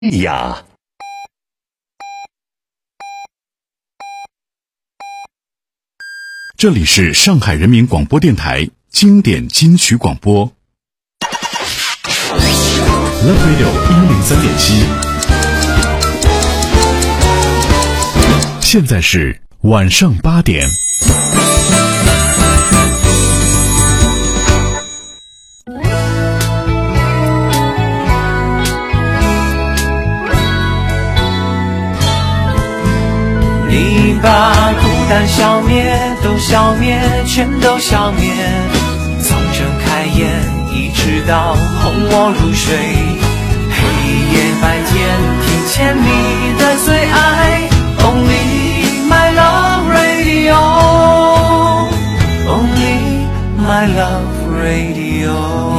呀。 这里是上海人民广播电台经典金曲广播 Love Radio 103.7，现在是晚上8点。 你把孤单消灭，都消灭，全都消灭。从睁开眼一直到哄我入睡，黑夜白天听见你的最爱 Only my love radio Only my love radio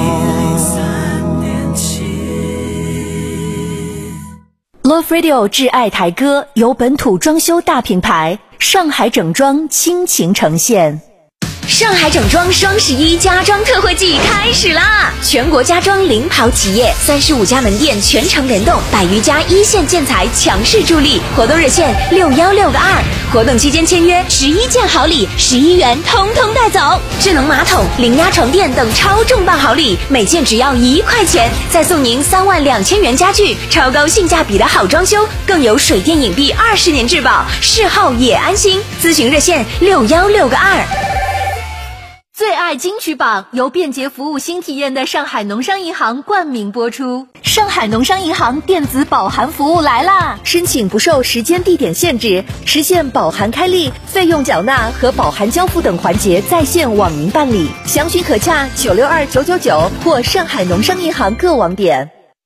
103.7 Love Radio 挚爱台歌由本土装修大品牌上海整装倾情呈现。 上海整装双11家装特惠季开始啦！全国家装领跑企业，35家门店全程联动，100余家一线建材强势助力。活动热线616-2，活动期间签约11件好礼，11元通通带走。智能马桶、零压床垫等超重磅好礼，每件只要1块钱，再送您32000元家具，超高性价比的好装修，更有水电影壁20年质保，事后也安心。咨询热线616-2。 最爱金曲榜由便捷服务新体验的上海农商银行冠名播出。上海农商银行电子保函服务来啦！申请不受时间地点限制，实现保函开立、费用缴纳和保函交付等环节在线网银办理。详询可洽962999或上海农商银行各网点。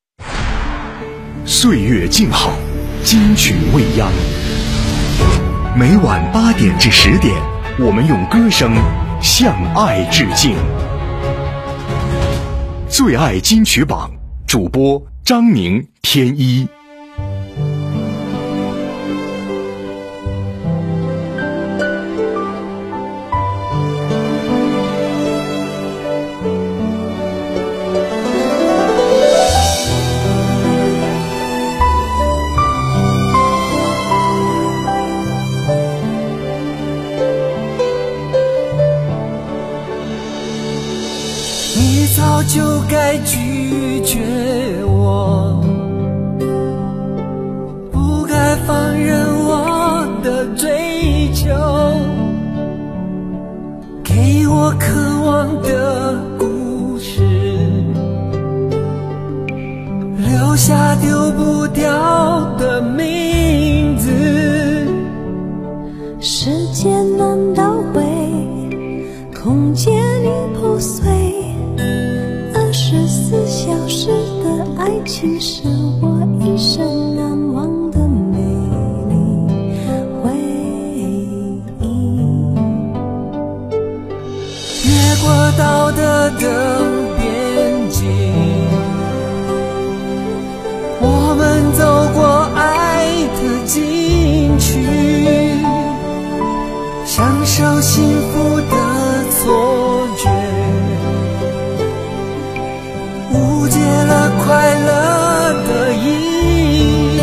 岁月静好，金曲未央。每晚8点至10点，我们用歌声向爱致敬。最爱金曲榜，主播张宁、天一。 你早就该拒绝我，不该放任我的追求，给我渴望的故事，留下丢不掉的名字。 时间难倒回，空间已破碎，24小时的爱情是我一生难忘的美丽回忆。 越过道德的边境，我们走过爱的禁区，享受幸福的错觉，误解了快乐的意义。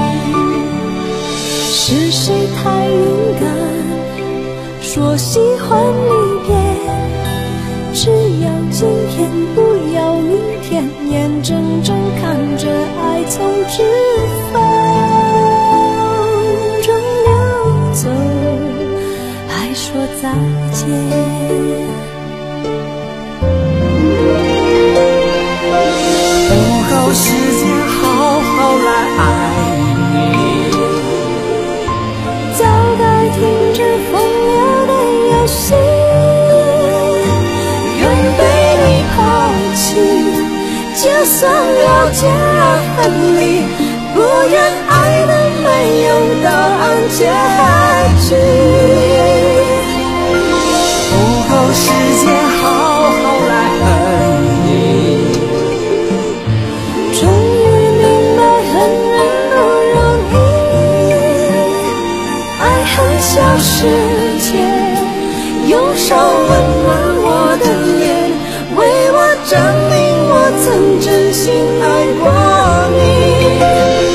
是谁太勇敢，说喜欢离别，只要今天不要明天，眼睁睁看着爱从指缝中流走，还说再见。 时间好好来爱你， 早该停止风流的游戏，愿被你抛弃，就算了解了分离，不愿爱的没有答案结局。 不够时间好好来恨你， 终于明白恨人不容易，爱恨消失前，用手温暖我的脸，为我证明我曾真心爱过你。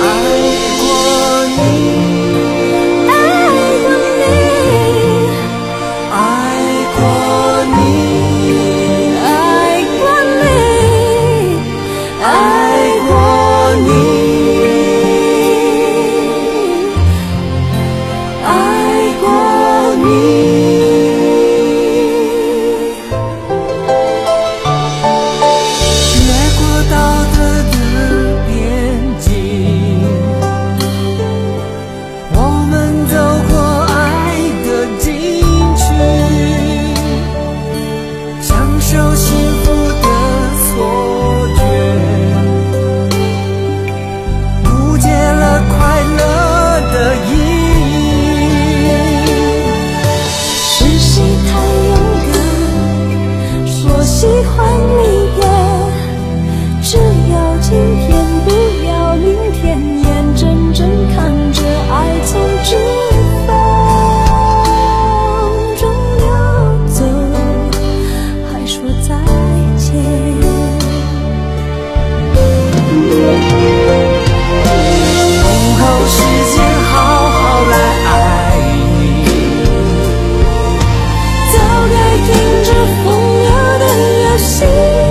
的意义。 是谁太勇敢，说喜欢离别，只要今天不要明天，眼睁睁看着爱从指缝中流走，还说再见。 等候时间好好来爱你， 早该停止风流的游戏，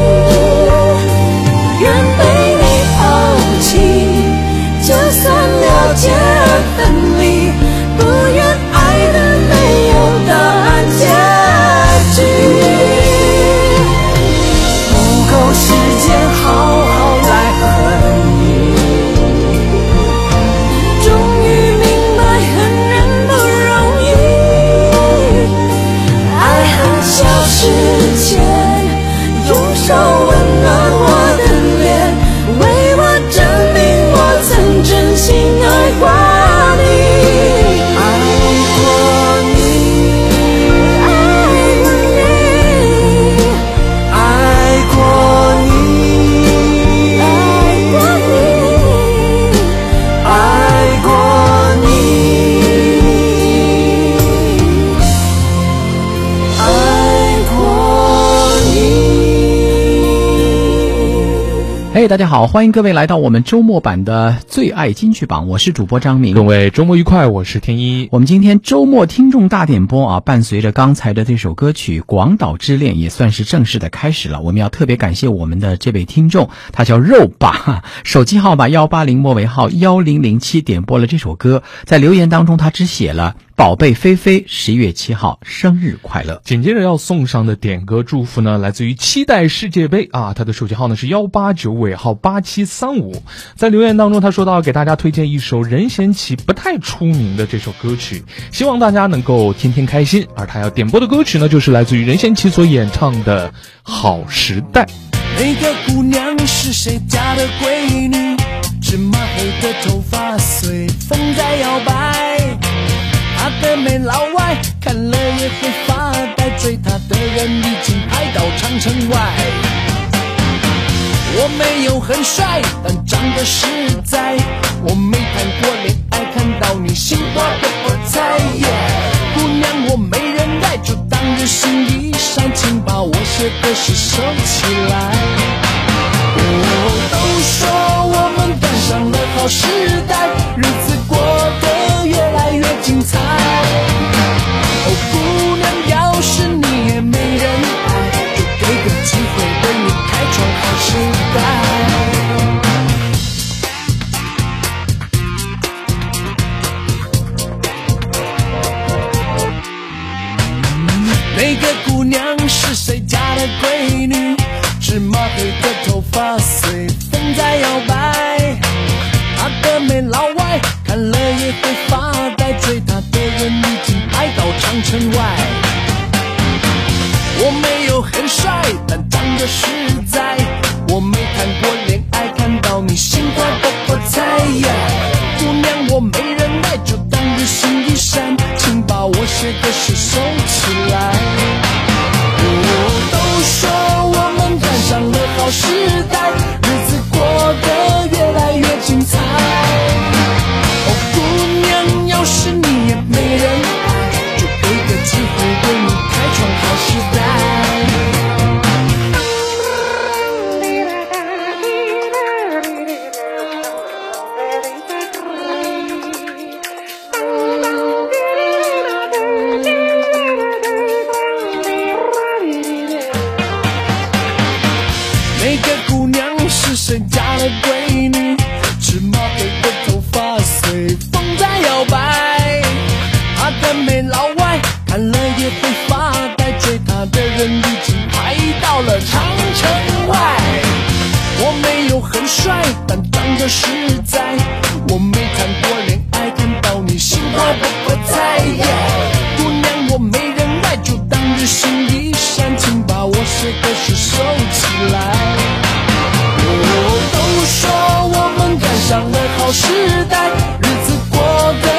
愿被你抛弃，就算了解而分离，不愿爱的没有答案结局。 不够时间好好来恨你， 终于明白恨人不容易，爱恨消失前，用手温暖我的脸，为我证明我曾真心爱过你， 爱过你， 爱过你， 爱过你， 爱过你， 爱过你。 嘿，大家好，欢迎各位来到我们周末版的最爱金曲榜，我是主播张明。 各位周末愉快，我是天一。 我们今天周末听众大点播啊，伴随着刚才的这首歌曲《广岛之恋》也算是正式的开始了。我们要特别感谢我们的这位听众，他叫肉爸，手机号码180末尾号1007，点播了这首歌。在留言当中他只写了宝贝菲菲11月7号生日快乐。 紧接着要送上的点歌祝福呢，来自于期待世界杯啊，他的手机号呢是189尾号8735。在留言当中他说到给大家推荐一首任贤齐不太出名的这首歌曲，希望大家能够天天开心。而他要点播的歌曲呢，就是来自于任贤齐所演唱的《好时代》。 那个姑娘是谁家的闺女？芝麻黑的头发随风在摇摆，她的美老外看了也会发呆，追她的人已经排到长城外。我没有很帅，但长得实在，我没谈过恋爱，看到你心花的我猜耶。姑娘我没人爱，就当日行一善，请把我写的诗收起来。都说我们赶上了好时代，日子过得越来越精彩。姑娘要是你也没人爱，就给个机会为你开创好时代。那个姑娘是谁家的闺女？芝麻黑的头发随风在摇摆，她的美老外看了也会发呆，追她的人已经排到长城外。我没有很帅，但长得实在，我没谈过恋爱，看到你心花都我猜耶。姑娘我没人爱，就当日行一善，请把我写的诗收起来。都说我们赶上了好时代，日子过得越来越精彩。姑娘要是你也没人爱，就给个机会为你开创好时代。那个姑娘是谁家的闺女？芝麻黑的头发随风在摇摆，她的美老外看了也会发呆，追她的人已经排到了长城外。我没有很帅，但长得实在，我没谈过恋爱，看到你心花不可猜耶。姑娘我没人爱，就当日行一善，请把我写的诗收起来。都说我们赶上了好时代，日子过得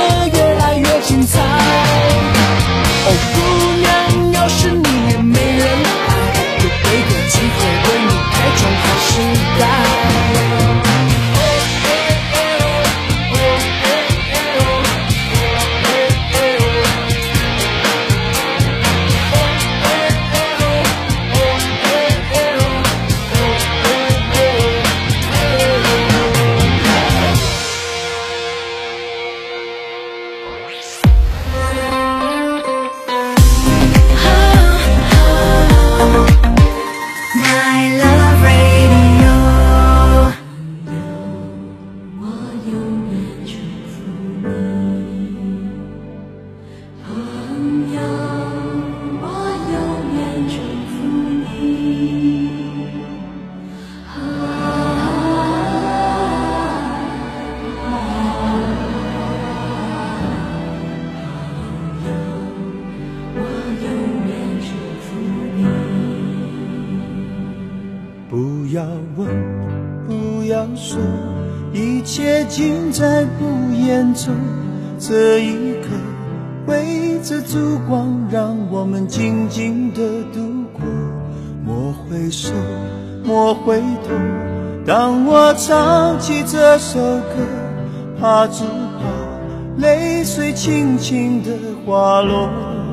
说，一切尽在不言中。这一刻围着烛光，让我们静静地度过。莫回首，莫回头，当我唱起这首歌，怕只怕泪水轻轻地滑落。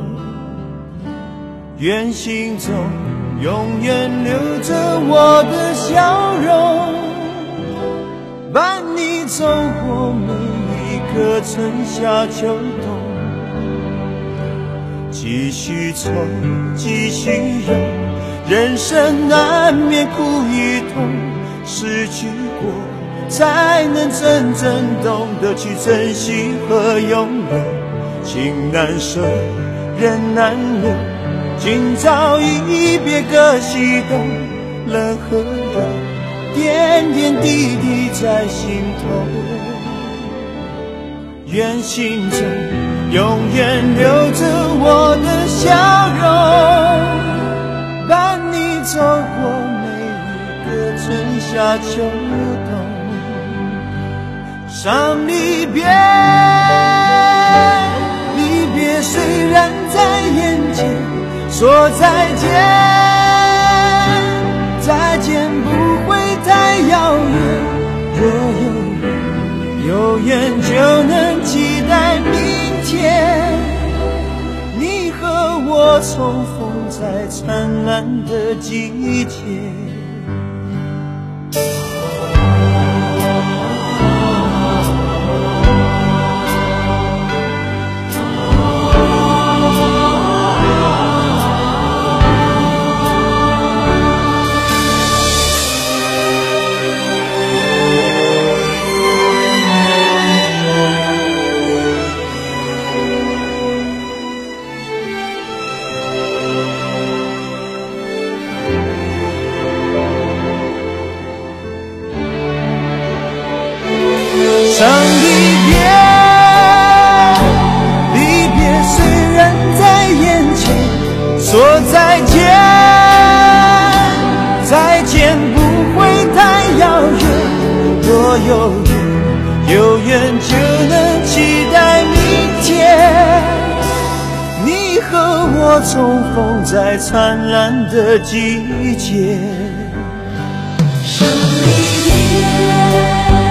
愿心中永远留着我的笑容，伴你走过每一个春夏秋冬。继续愁，继续忧，人生难免苦与痛，失去过才能真正懂得去珍惜和拥有。情难舍，人难留，今朝一别各西东，冷和热点点滴滴在心头。愿心中永远留着我的笑容，伴你走过每一个春夏秋冬。伤离别，离别虽然在眼前，说再见，再见不会太遥远。若有缘就能期待明天，你和我重逢在灿烂的季节。伤离别，离别虽然在眼前，说再见，再见不会太遥远。若有缘就能期待明天，你和我重逢在灿烂的季节。伤离别，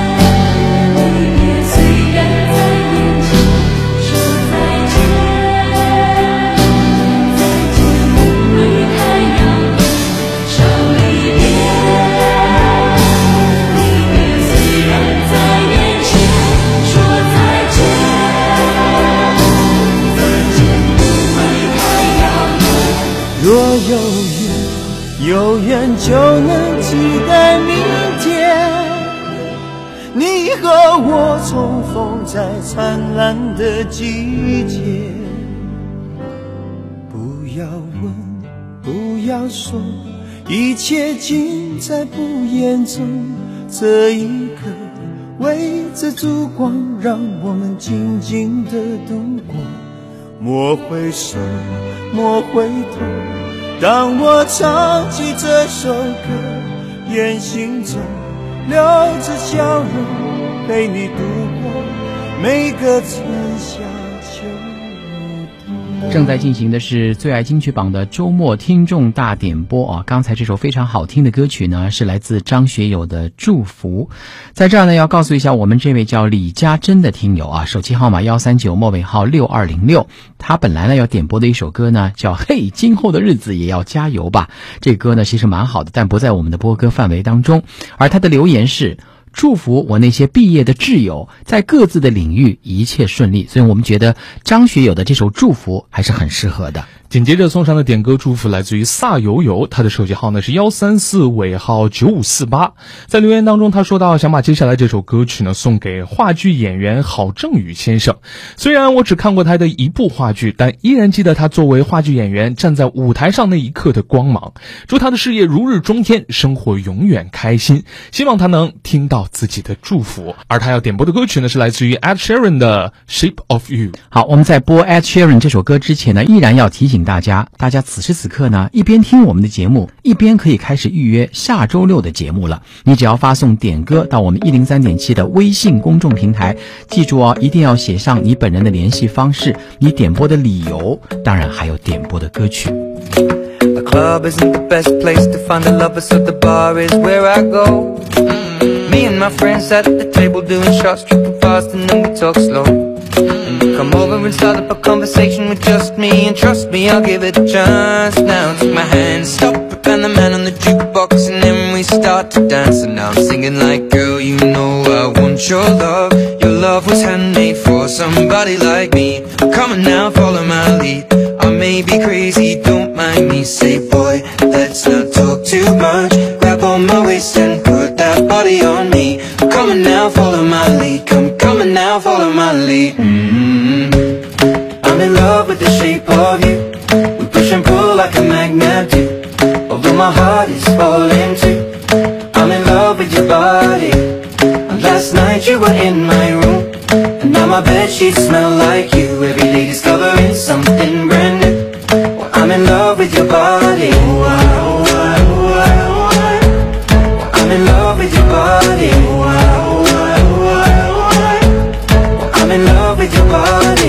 若有缘就能期待明天，你和我重逢在灿烂的季节。不要问，不要说，一切尽在不言中。这一刻围着烛光，让我们静静地度过。莫回首，莫回头，当我唱起这首歌，愿心中留着笑容，陪你度过每个春夏秋冬。 正在进行的是最爱金曲榜的周末听众大点播啊！刚才这首非常好听的歌曲呢，是来自张学友的《祝福》。在这儿呢，要告诉一下我们这位叫李家珍的听友啊，手机号码139末尾号6206。他本来呢要点播的一首歌呢，叫《嘿，今后的日子也要加油吧》。这歌呢其实蛮好的，但不在我们的播歌范围当中。而他的留言是：祝福我那些毕业的挚友在各自的领域一切顺利。所以我们觉得张学友的这首《祝福》还是很适合的。 紧接着送上的点歌祝福来自于萨友友，他的手机号呢是134尾号9548。在留言当中他说到，想把接下来这首歌曲呢送给话剧演员郝正宇先生。虽然我只看过他的一部话剧，但依然记得他作为话剧演员站在舞台上那一刻的光芒。祝他的事业如日中天，生活永远开心，希望他能听到自己的祝福。而他要点播的歌曲呢是来自于 Ed Sheeran 的 Shape of You。 好，我们在播 Ed Sheeran 这首歌之前呢，依然要提醒大家此时此刻呢，一边听我们的节目，一边可以开始预约下周六的节目了。你只要发送点歌到我们103.7的微信公众平台，记住哦，一定要写上你本人的联系方式，你点播的理由，当然还有点播的歌曲。 The club isn't the best place to find the lovers, so the bar is where I go. Me and my friends sat at the table doing shots, tripping fast, and then we talk slow. And you come over and start up a conversation with just me, and trust me, I'll give it a chance. Now take my hand, stop it, and the man on the jukebox, and then we start to dance. And now I'm singing like, girl, you know I want your love. Your love was handmade for somebody like me. Come on now, follow my lead. I may be crazy, don't mind me. Say, boy, let's not talk too much. Grab on my waist and put that body on me. Come on now, follow my lead. Come on now, follow my lead. I'm in love with the shape of you. We push and pull like a magnet do. Although my heart is falling too. I'm in love with your body. Last night you were in my room, and now my bedsheets smell like you. Every day discovering something brand new. Well, I'm in love with your body. I'm in love with your body. I'm in love with your body.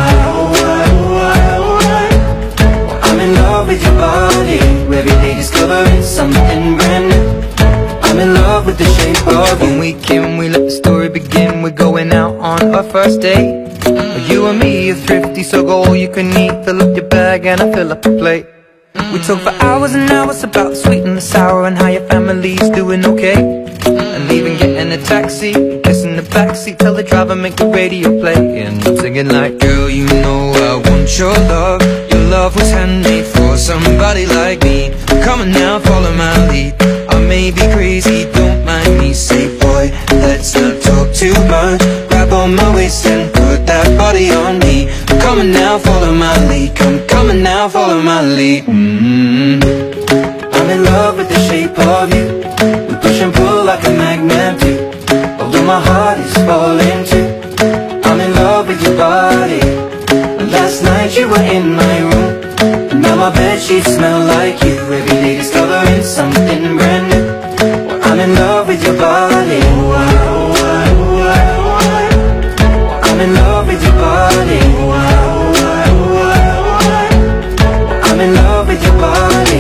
I'm in love with your body. Every day discovering something brand new. I'm in love with the shape of you. When we came, we let the story begin. We're going out on our first date. You and me are thrifty, so go all you can eat. Fill up your bag and I fill up the plate. We talk for hours and hours about the sweet and the sour, and how your family's doing okay. And even getting a taxi, kissing the backseat, tell the driver make the radio play. And I'm singing like, girl, you know I want your love. Your love was handmade for somebody like me. Come on now, follow my lead. I may be crazy, don't mind me. Say, boy, let's not talk too much. Grab on my waist and put that body on me. Come on now, follow my lead. Come on now, follow my lead. I'm in love with the shape of you. We push and pull like a magnet do. Although my heart is falling too. I'm in love with your body. Last night you were in my room, and now my bedsheets smell like you. Every day discovering something brand new. Well, I'm in love with your body. I'm in love with your body. I'm in love with your body.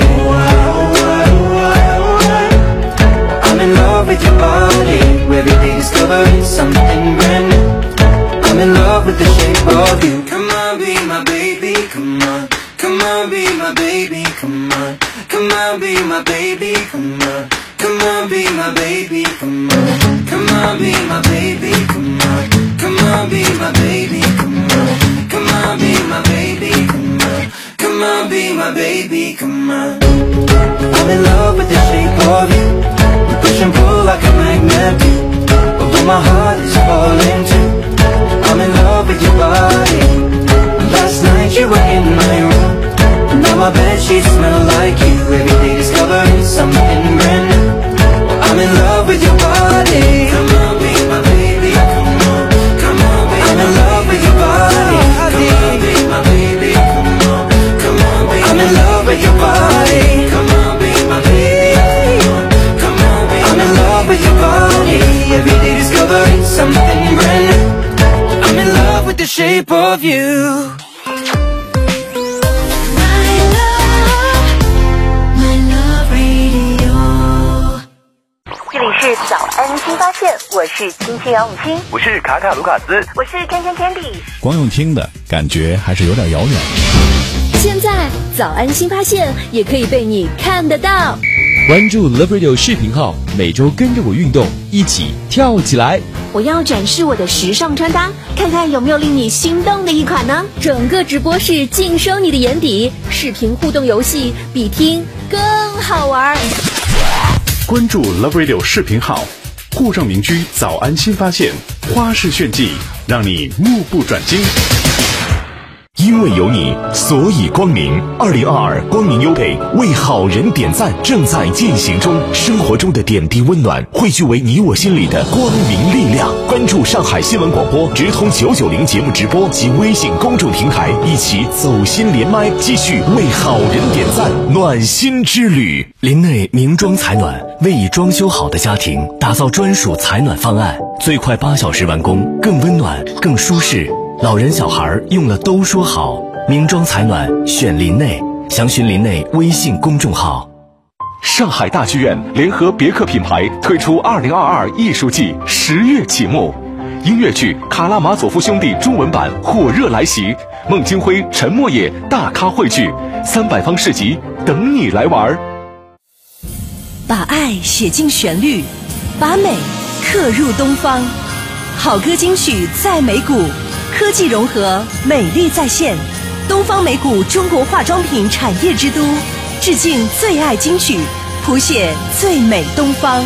I'm in love with your body. Every day discovering something brand new. I'm in love with the shape of you. Come on, be my baby, come on. Come on, be my baby, come on. Come on, be my baby, come on. Come on, be my baby, come on. Come on, be my baby, come on. Come on, be my baby, come on. Come on, be my baby, come on. Come on, be my baby, come on. I'm in love with the shape of you. We push and pull like a magnet do. Although my heart is falling too. I'm in love with your body. Last night you were in my room, and now my bedsheets smell like you. Every day discovering something brand new. I'm in love with your body. Come on, be my baby, come on. Come on, be I'm in love with your body. Come on, be my baby, come on. Come on, be I'm in love with your body. Come on, be my baby, come on. Come on, be I'm in love with your body. Every day discovering something brand new. I'm in love with the shape of you. My love radio. 这里是早安新发现，我是青青杨永清， 我是卡卡卢卡斯， 我是天天 Candy。 光用听的感觉还是有点遥远。 现在早安新发现也可以被你看得到。 关注 Love Radio 视频号，每周跟着我运动，一起跳起来。 我要展示我的时尚穿搭，看看有没有令你心动的一款呢？整个直播室尽收你的眼底，视频互动游戏比听更好玩。 关注 Love Radio 视频号，沪上名居早安新发现，花式炫技，让你目不转睛。 因为有你，所以光明。2022光明优倍为好人点赞正在进行中，生活中的点滴温暖汇聚为你我心里的光明力量。关注上海新闻广播，直通990节目直播及微信公众平台，一起走心连麦，继续为好人点赞，暖心之旅。 林内明装采暖为已装修好的家庭打造专属采暖方案，最快8小时完工，更温暖更舒适。老人小孩用了都说好，明装采暖选林内，详询林内微信公众号。 上海大剧院联合别克品牌推出2022艺术季10月启幕，音乐剧《卡拉马佐夫兄弟》中文版火热来袭，孟京辉、陈默野大咖汇聚，300方市集等你来玩。 把爱写进旋律，把美刻入东方。好歌金曲在美谷，科技融合，美丽在线。东方美谷中国化妆品产业之都，致敬最爱金曲，谱写最美东方。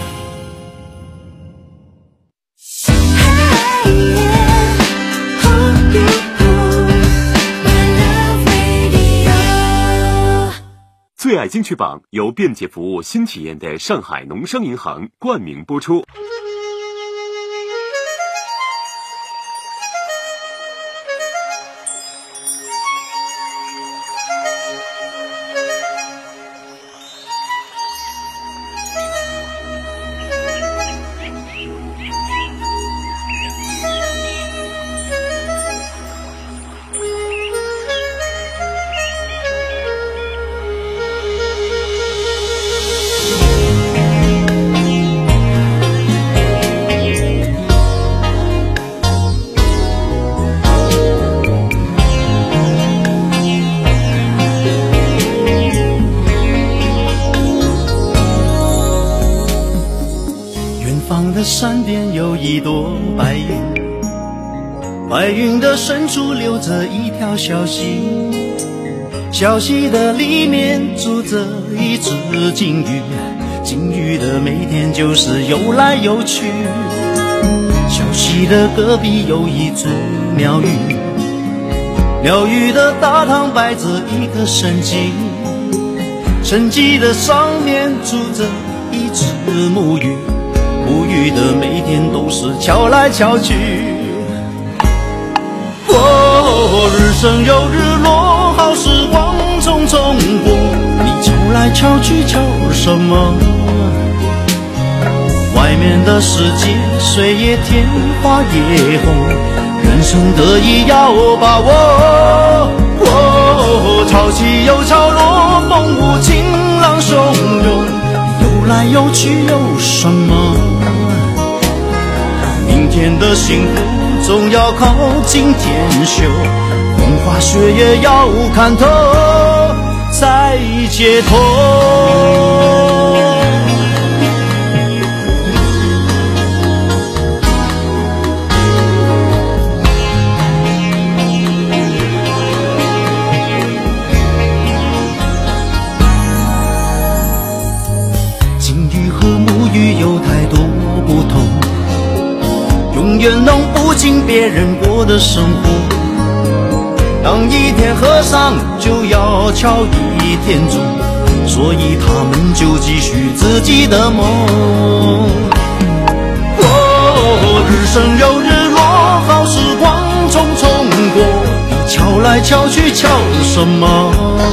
最爱金曲榜由便捷服务新体验的上海农商银行冠名播出。 山边有一朵白云，白云的深处流着一条小溪，小溪的里面住着一只金鱼，金鱼的每天就是游来游去。小溪的隔壁有一座庙宇，庙宇的大堂摆着一个神迹，神迹的上面住着一只木鱼，母鱼的每天都是敲来敲去。日升又日落，好时光匆匆过，你敲来敲去敲什么？外面的世界水也甜花也红，人生得意要把握。潮起又潮落，风舞晴朗汹涌，游来游去有什么？明天的幸福总要靠今天修，风花雪月要看透才解脱。金鱼和母鱼有太多不同，永远弄不进别人过的生活。当一天和尚就要敲一天钟，所以他们就继续自己的梦。日升又日落，好时光匆匆过，你敲来敲去敲什么？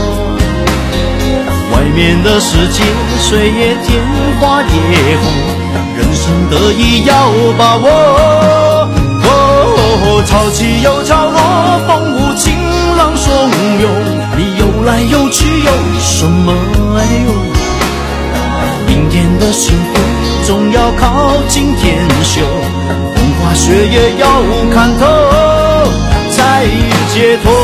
外面的世界水也甜花也红，人生得意要把握。潮起又潮落，风舞晴朗汹涌，你游来游去有什么？明天的幸福总要靠今天修，风花雪月要看透才解脱。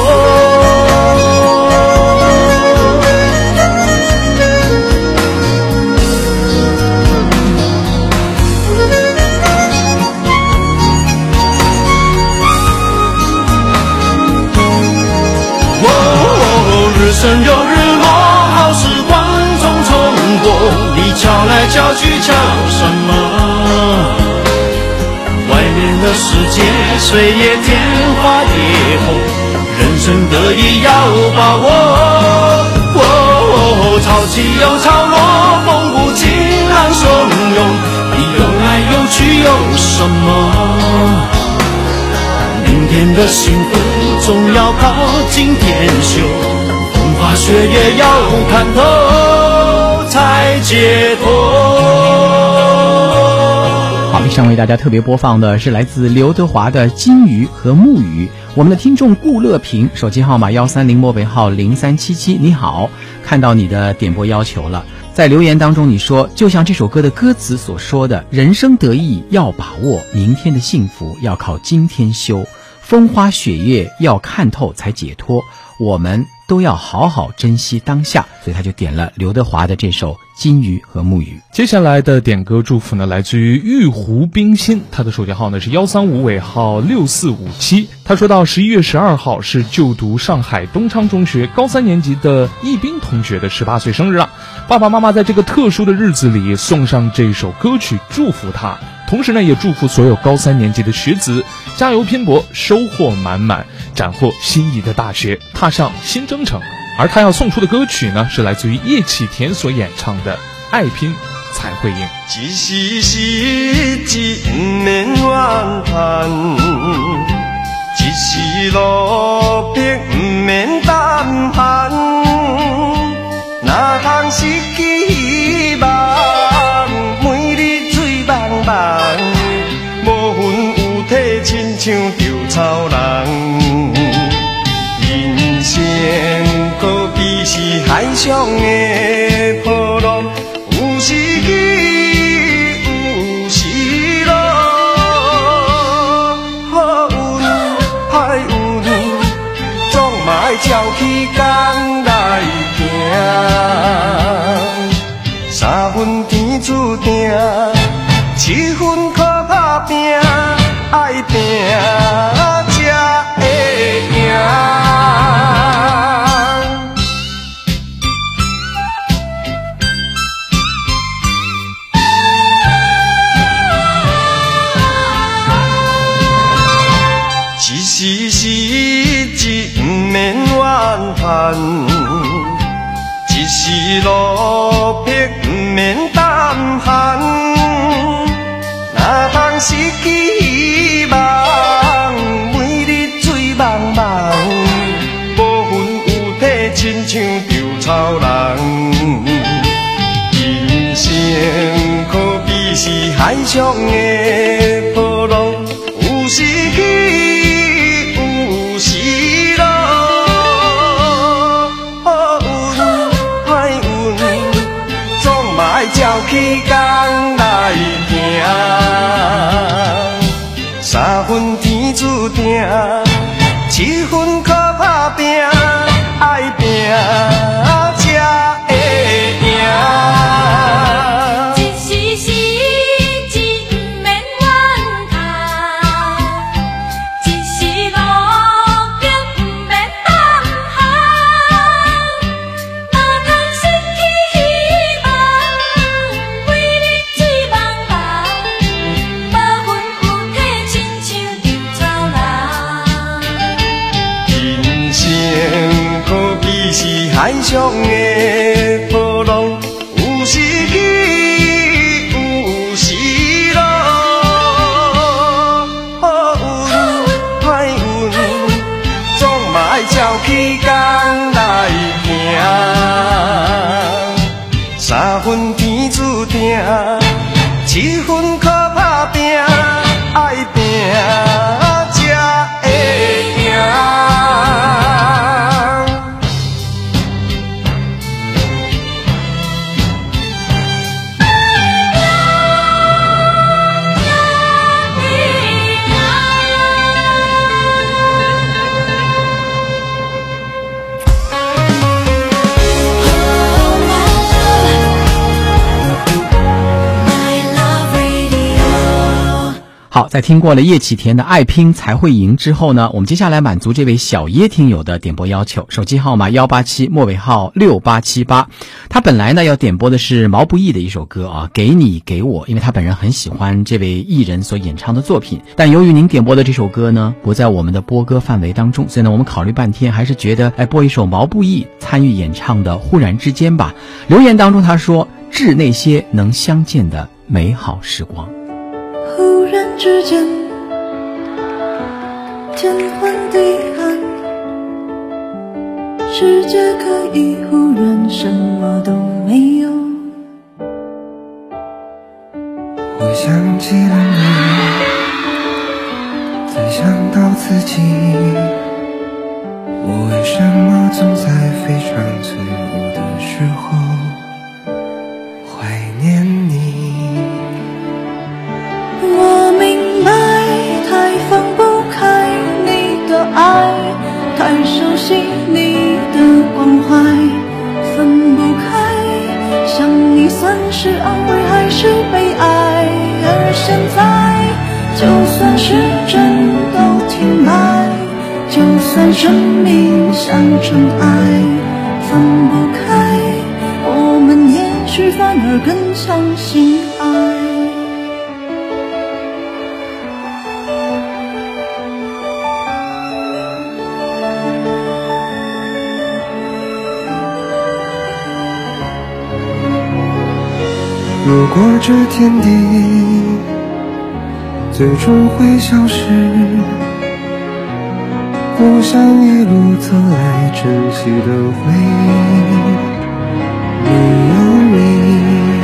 日升又日落，好时光匆匆过，你敲来敲去敲什么？外面的世界水也甜花也红，人生生得意要把握。潮起又潮落，风不尽浪汹涌，你有来有去有什么？明天的幸福总要靠今天修，风花雪月要看透才解脱。 好，以上为大家特别播放的是来自刘德华的《金鱼和木鱼》。我们的听众顾乐平，手机号码130末尾号0377，你好，看到你的点播要求了。在留言当中你说，就像这首歌的歌词所说的，人生得意要把握，明天的幸福要靠今天修，风花雪月要看透才解脱，我们都要好好珍惜当下。所以他就点了刘德华的这首《金鱼和木鱼》。 接下来的点歌祝福呢，来自于玉湖冰心，他的手机号呢是135尾号6457。他说到11月12号是就读上海东昌中学高3年级的易斌同学的18岁生日啊，爸爸妈妈在这个特殊的日子里送上这首歌曲祝福他，同时呢也祝福所有高3年级的学子加油拼搏，收获满满，斩获心仪的大学，踏上新征程。而他要送出的歌曲呢，是来自于叶启田所演唱的《爱拼才会赢》。 一时失志不免怨叹，一时落魄不免胆寒，哪通失去希望，每日醉茫茫，无魂有体，亲像稻草人。人生可比是海上的波浪，有时起，有时落，好运歹运，总嘛爱照起工来行。三分天注定，7分靠打拼，爱拼才会赢。一时失志不免怨叹，一时落魄不免胆寒，哪通失去希望，每日醉茫茫，无魂有体，亲像稻草人。人生可比是海上的波浪，有时起。照起工来行，三分天注定，7分靠打拼，爱拼才会赢。 一时失志不免怨叹，一时落魄不免胆寒，哪通失去希望。是海上的波浪，有时起，有时落，好运歹运，总嘛爱照起工来行。三分天注定，7分靠打拼，爱拼才会赢。 在听过了叶启田的爱拼才会赢之后呢，我们接下来满足这位小耶听友的点播要求，手机号码187末尾号6878。他本来呢要点播的是毛不易的一首歌啊，给你给我，因为他本人很喜欢这位艺人所演唱的作品，但由于您点播的这首歌呢不在我们的播歌范围当中，所以呢我们考虑半天，还是觉得来播一首毛不易参与演唱的《忽然之间》吧。留言当中他说，致那些能相见的美好时光。 忽然之间，天昏地暗，世界可以忽然什么都没有。 我想起了你，再想到自己，我为什么总在非常脆弱的时候怀念你？ 我明白，太放不开你的爱，太熟悉你的关怀，分不开，想你算是安慰还是悲哀？而现在，就算时针都停摆，就算生命像尘埃，分不开，我们也许反而更相信爱。 如果这天地最终会消失，我想一路走来珍惜的回忆，你有你。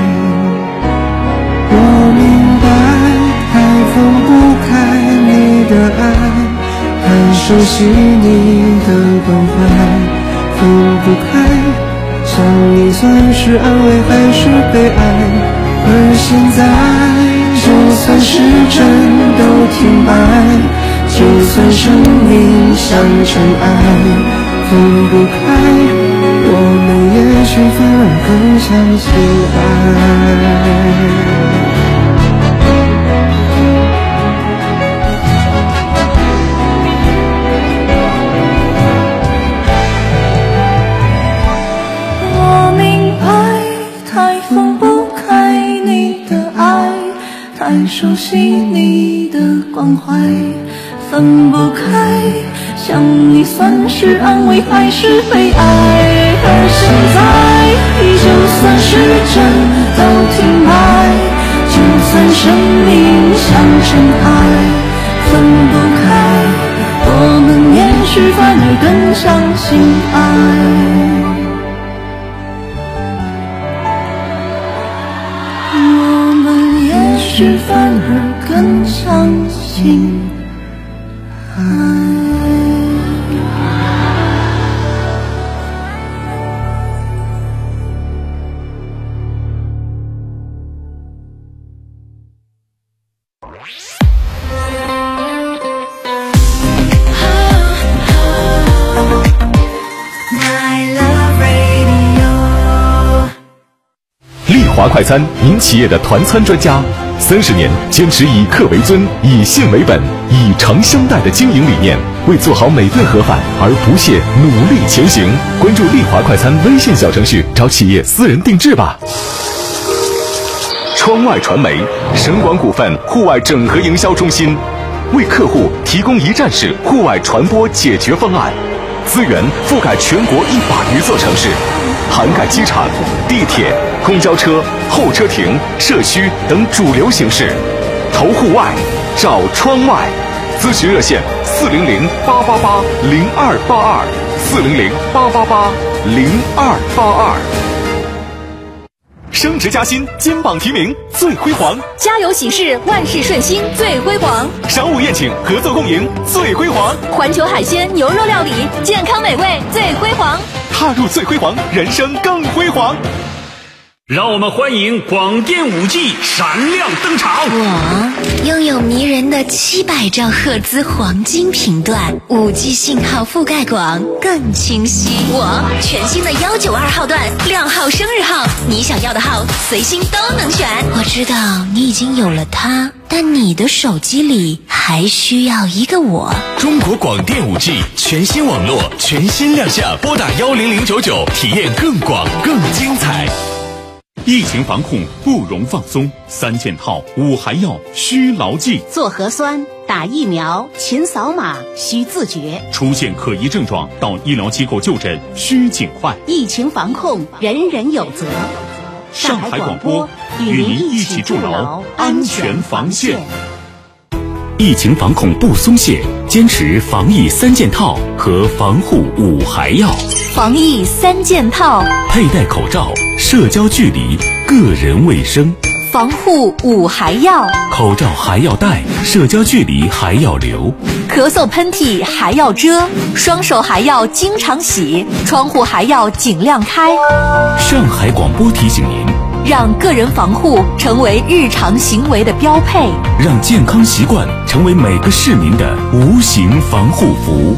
我明白，还放不开你的爱，太熟悉你的关怀，分不开，想你算是安慰还是悲哀？而现在，就算时针都停摆，就算生命像尘埃，分不开，我们也许反而更相信爱。 太熟悉你的关怀，分不开，想你算是安慰还是悲哀？而现在，就算时针都停摆，就算生命像尘埃，分不开，我们也许反而更相信爱。是反而更相信爱。 丽华快餐，您企业的团餐专家，30年坚持以客为尊、以信为本、以诚相待的经营理念，为做好每顿盒饭而不懈努力前行。关注丽华快餐微信小程序，找企业私人定制吧。窗外传媒，省广股份户外整合营销中心，为客户提供一站式户外传播解决方案，资源覆盖全国100余座城市，涵盖机场、地铁、公交车、候车亭、社区等主流形式。投户外，找窗外。咨询热线400-888-0222，400-888-0222。升职加薪，金榜题名，最辉煌； 家有喜事，万事顺心，最辉煌； 商务宴请，合作共赢，最辉煌； 环球海鲜牛肉料理，健康美味，最辉煌。 踏入最辉煌，人生更辉煌。 让我们欢迎广电5G闪亮登场。 我拥有迷人的700兆赫兹黄金频段，5G 信号覆盖广，更清晰。我全新的192号段，2号生日号，你想要的号随心都能选。我知道你已经有了它，但你的手机里还需要一个我。 中国广电5G全新网络全新亮相，拨打10099，体验更广更精彩。 疫情防控不容放松，3件套5还要需牢记。 做核酸、打疫苗、勤扫码需自觉， 出现可疑症状到医疗机构就诊需尽快。 疫情防控人人有责。 上海广播与您一起筑牢安全防线。 疫情防控不松懈，坚持防疫3件套和防护5还要。 防疫3件套： 佩戴口罩、社交距离、个人卫生。 防护5还要： 口罩还要戴，社交距离还要留。 咳嗽喷嚏还要遮，双手还要经常洗，窗户还要尽量开。 上海广播提醒您， 让个人防护成为日常行为的标配， 让健康习惯成为每个市民的无形防护服。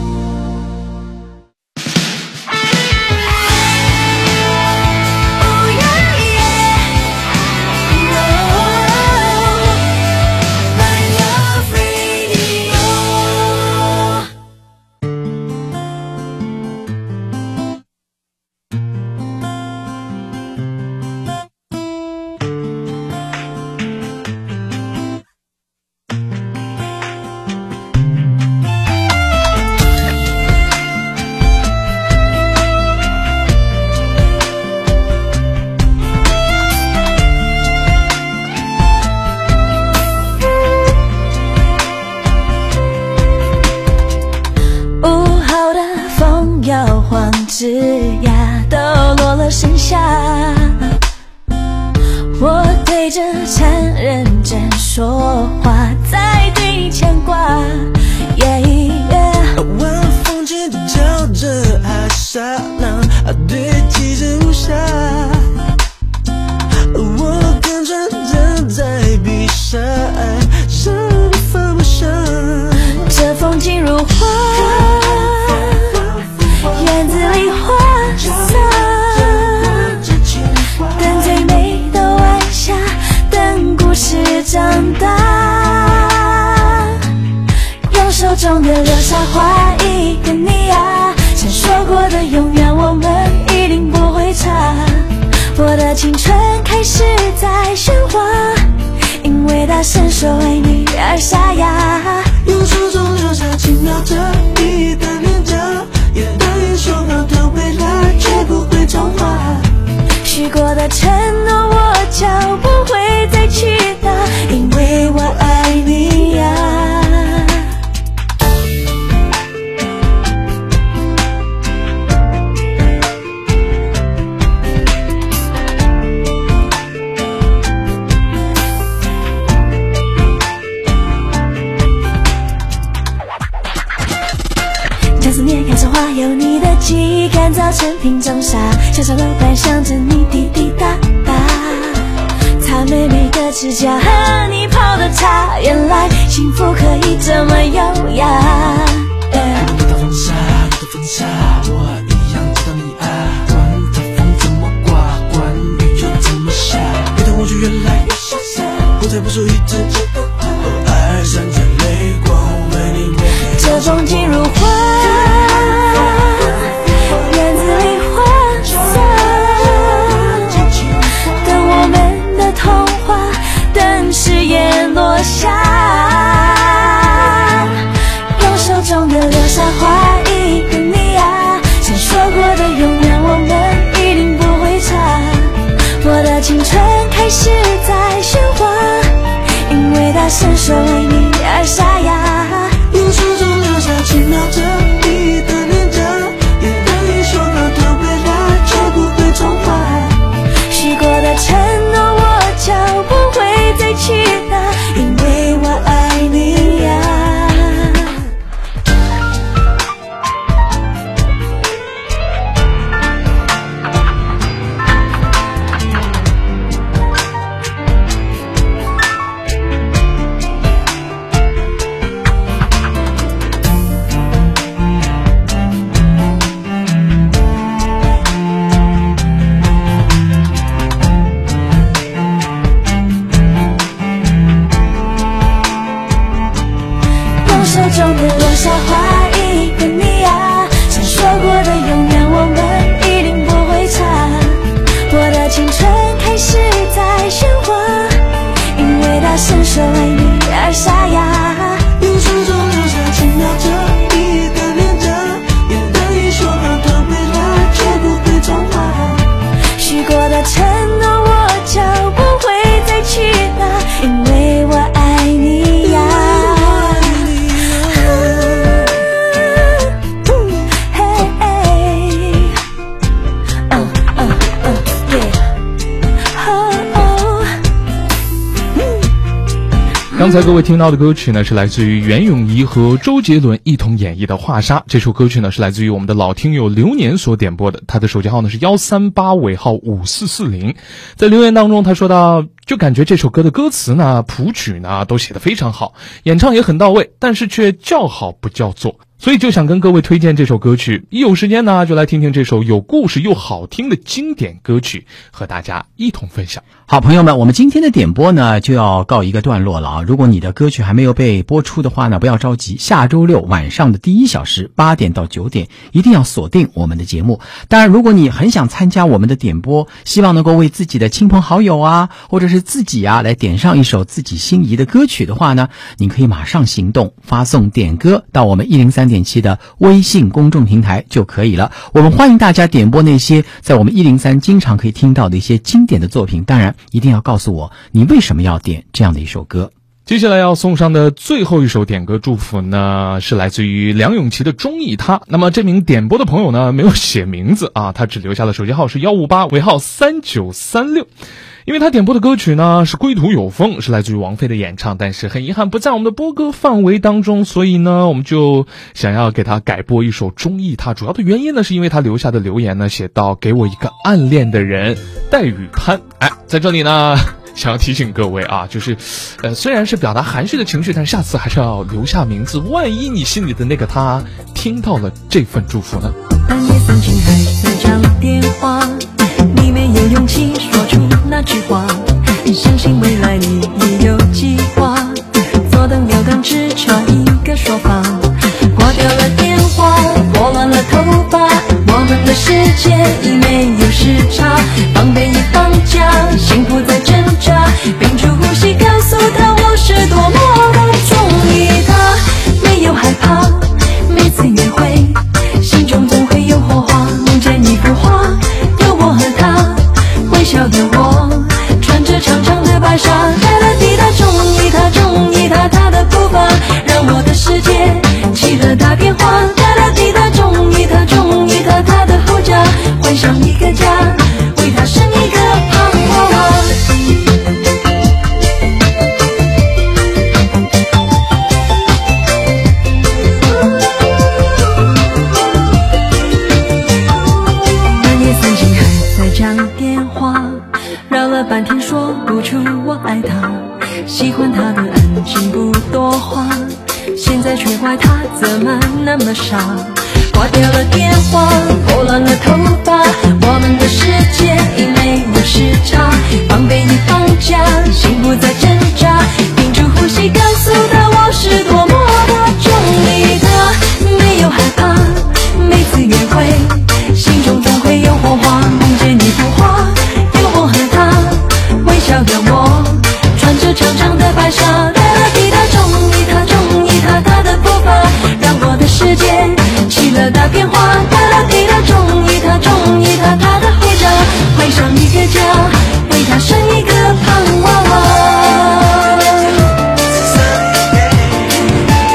枝桠都落了盛夏，我对着残忍真说话，在对你牵挂。 晚风轻轻敲着海沙浪，堆积着无暇。我跟着站在碧沙岸，什么都放不下。 这风景如画，院子里花洒，等最美的晚霞，等故事长大，用手中的流沙画一个你啊，曾说过的永远我们一定不会差。我的青春开始在喧哗，因为大声说为你而沙哑， 用手中留下轻描着你的脸颊，也答应说好的未来绝不会重画。 许过的承诺我就不会再去打，因为我爱你呀。将思念开成花，有你的记忆干燥成瓶中沙，小小楼板想着你滴滴答答，擦美美的指甲和你泡的茶，原来幸福可以这么优雅。 你的风沙，你的风沙，我一样知道你爱，管它风怎么刮，管雨又怎么下，你的我就越来越潇洒，不再不属于自己的话，爱闪着泪光为你抹黑。 这风景如画，院子里花洒，等我们的童话，等誓言落下，用手中的流沙画一个你啊，曾说过的永远我们一定不会差。我的青春开始在喧哗，因为大声说为你而沙哑， 用手中留下轻描着终能落下花一个你啊，想说过的永远我们一定不会差。我的青春开始在喧哗，因为它深深为你而沙哑。 人生中留下轻描着一个脸颊，也等于说好的未来绝不会重来。 许过的承诺我就不会再去拿，因为我爱你呀。 刚才各位听到的歌曲呢，是来自于袁咏仪和周杰伦一同演绎的《画沙》。这首歌曲呢，是来自于我们的老听友流年所点播的，他的手机号呢是138尾号5440。在留言当中，他说到，就感觉这首歌的歌词呢、谱曲呢都写得非常好，演唱也很到位，但是却叫好不叫座。所以就想跟各位推荐这首歌曲，一有时间呢，就来听听这首有故事又好听的经典歌曲，和大家一同分享。 好，朋友们，我们今天的点播呢就要告一个段落了啊！如果你的歌曲还没有被播出的话呢，不要着急，下周六晚上的第1小时8点到9点，一定要锁定我们的节目。当然，如果你很想参加我们的点播，希望能够为自己的亲朋好友啊，或者是自己啊来点上一首自己心仪的歌曲的话呢，你可以马上行动，发送点歌到我们103.7的微信公众平台就可以了。我们欢迎大家点播那些在我们103经常可以听到的一些经典的作品，当然一定要告诉我你为什么要点这样的一首歌。 接下来要送上的最后一首点歌祝福呢，是来自于梁咏琪的《中意他》。那么这名点播的朋友呢，没有写名字啊，他只留下了手机号是158尾号3936。因为他点播的歌曲呢是归途有风，是来自于王菲的演唱，但是很遗憾不在我们的播歌范围当中，所以呢我们就想要给他改播一首《中意他》。主要的原因呢是因为他留下的留言呢写到，给我一个暗恋的人戴宇潘。在这里呢想要提醒各位啊，就是虽然是表达含蓄的情绪，但下次还是要留下名字，万一你心里的那个他听到了这份祝福呢。 半夜3更还在讲电话，你没有勇气说出那句话，相信未来你也有计划，左等右等只差一个说法，挂掉了电话，拨乱了头发，我们的世界已没有时差，防备已放假，幸福在挣扎，屏住呼吸告诉他我是多么的中意他，没有害怕，每次约会心中总会有火花，梦见一幅画，有我和他，微笑的我穿着长长的白纱，哒哒滴答，中意他，中意他，他的步伐让我的世界起了大变化，哒哒滴答，中意他，中意他，他的后家幻想一个家，为他生一个胖娃娃。半夜3更还在讲电话，绕了半天说不出我爱他，喜欢他的安静不多话，现在却怪他怎么那么傻，挂掉了电话，拨乱了头发，我们的世界已没有时差，防备已放假，幸福在挣扎，屏住呼吸告诉他我是多么的中意他，没有害怕，每次约会心中总会有火花，梦见一幅画，有我和他，微笑的我穿着长长的白纱，哒哒滴答，中意他，中意他，他的步伐让我的世界起了大变化，哒哒滴答，中意他，中意他，他的后家怀上一个家，为他生一个胖娃娃。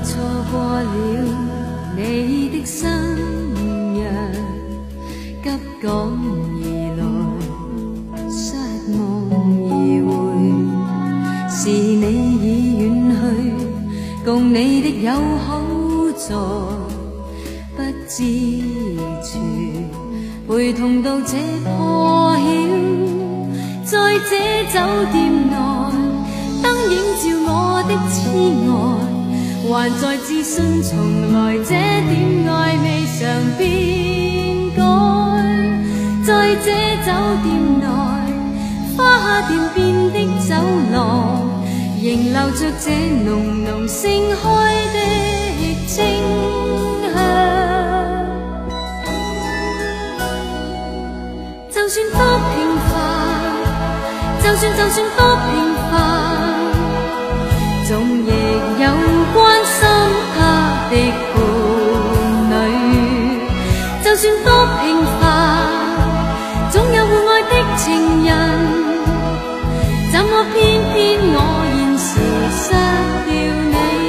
错過了你的生日，急趕而來，失望而回，是你已遠去，共你的友好在不知處，陪同到這破曉，在這酒店內，燈映照我的痴愛，還在自信從來這點愛未嘗變改。在這酒店內，花店邊的走廊，仍留着這濃濃盛開的清香。就算多平凡，就算多平凡，總亦有關心他的伴侶。就算多平凡，總有互愛的情人，怎麼偏偏我現時失掉你。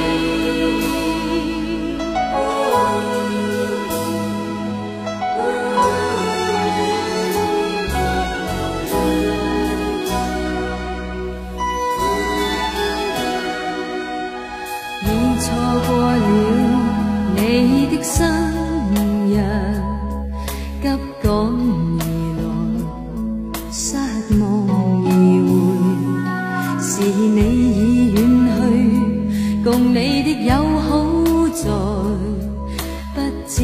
已錯過了你的生日，急趕而來，失望而回，是你已遠去，共你的友好在不知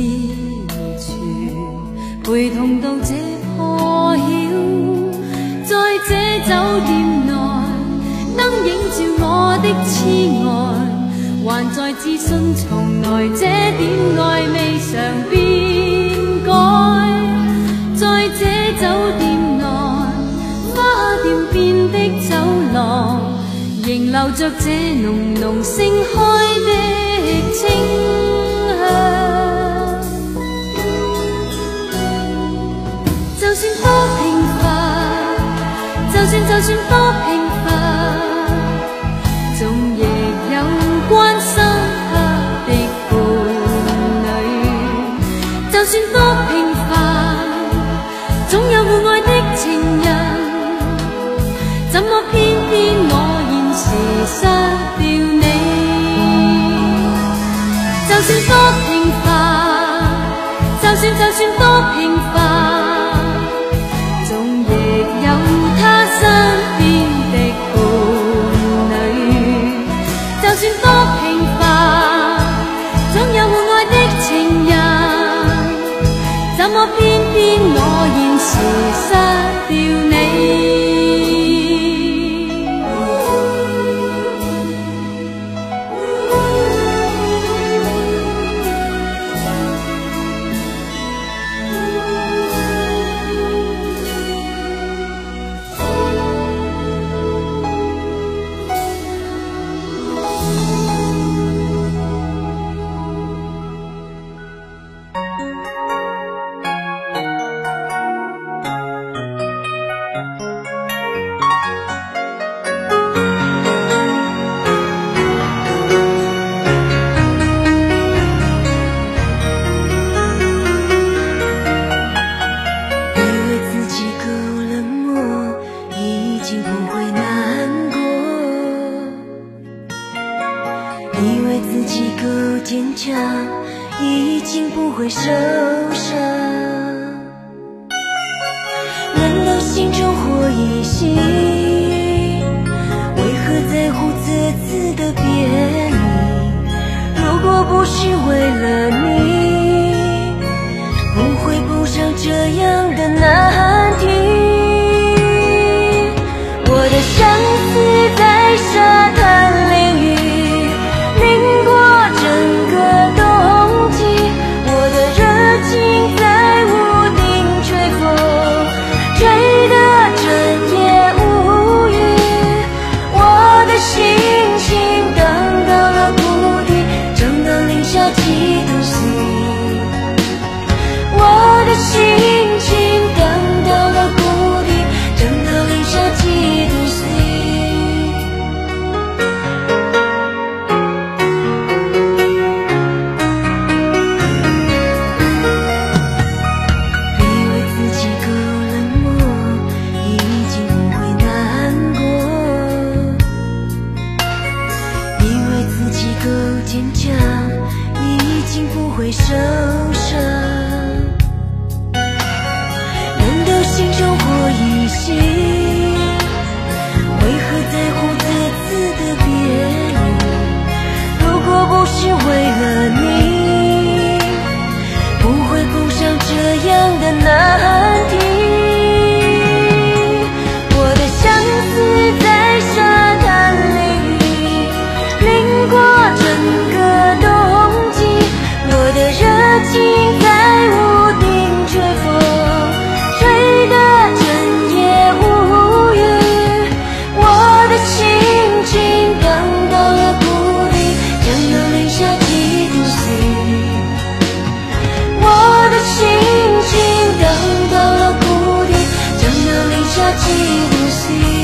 處，陪同到這破曉，在這酒店內，燈映照我的痴愛，還在自信從來這點愛未嘗變改。在這酒店內，花店邊的走廊，仍留着這濃濃盛開的清香。就算多平凡，就算多平凡，總亦有關心他的伴侶。就算多平凡，總有互愛的情人，怎麼偏偏我現時失掉你。就算多平凡，就算多平凡，總亦有他身邊的伴侶。就算多平凡，總有互愛的情人，怎麼偏偏我現時失掉你。 我的心情等够坚强，你已经不会受伤。难道心中或疑心，为何在乎这次的别离？如果不是为了你，不会碰上这样的难题。我的相思在沙滩里淋过整个冬季，我的热情在屋顶吹风，吹得整夜无语。我的心情等到了谷底，将要零下几度 C。 我的心情等到了谷底，将要零下几度 C。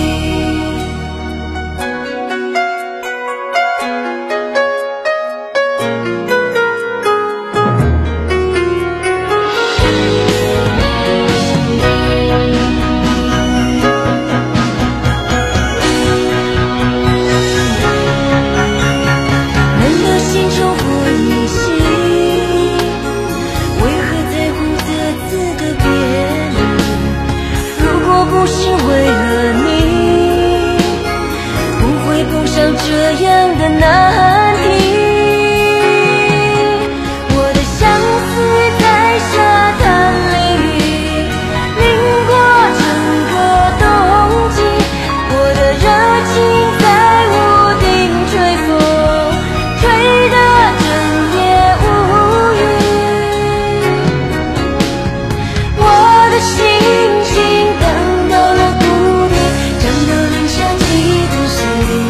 这样的难题，我的相思在沙滩里淋过整个冬季，我的热情在屋顶吹风，吹得整夜无语。我的心情等到了谷底，降到零下几度 C。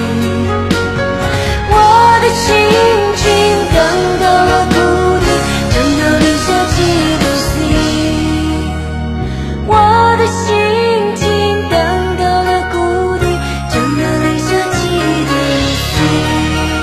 心情等到了谷底，降到零下几度 C。 我的心情等到了谷底，降到零下几度 C。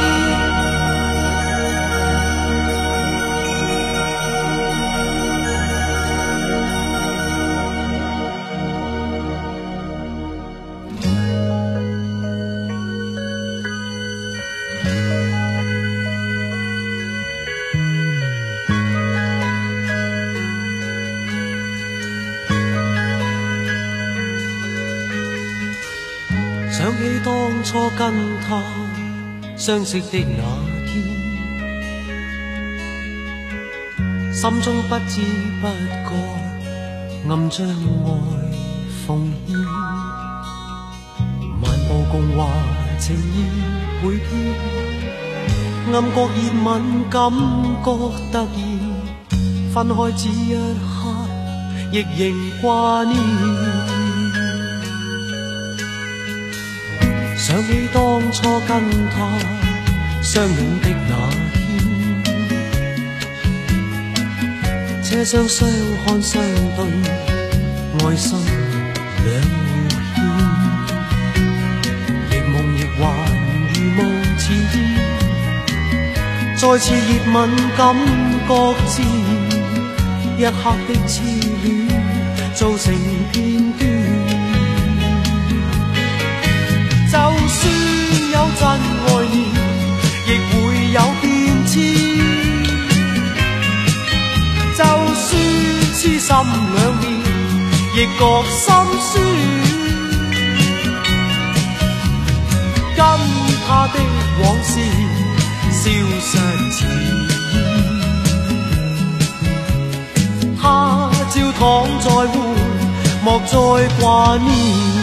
想起當初跟他相識的那天，心中不知不覺暗將愛奉獻，漫步共話情意倍添，暗覺熱吻感覺突然，分開只一刻亦仍掛念。想起當初跟他相擁的那天，車廂相看相對，愛心兩互牽，亦夢亦幻如夢似煙，再次熱吻感覺自然，一刻的痴戀造成片段。就算有真愛念，亦會有變遷。就算痴心兩面，亦覺心酸。跟他的往事消失似煙，他朝躺在活，莫再掛念。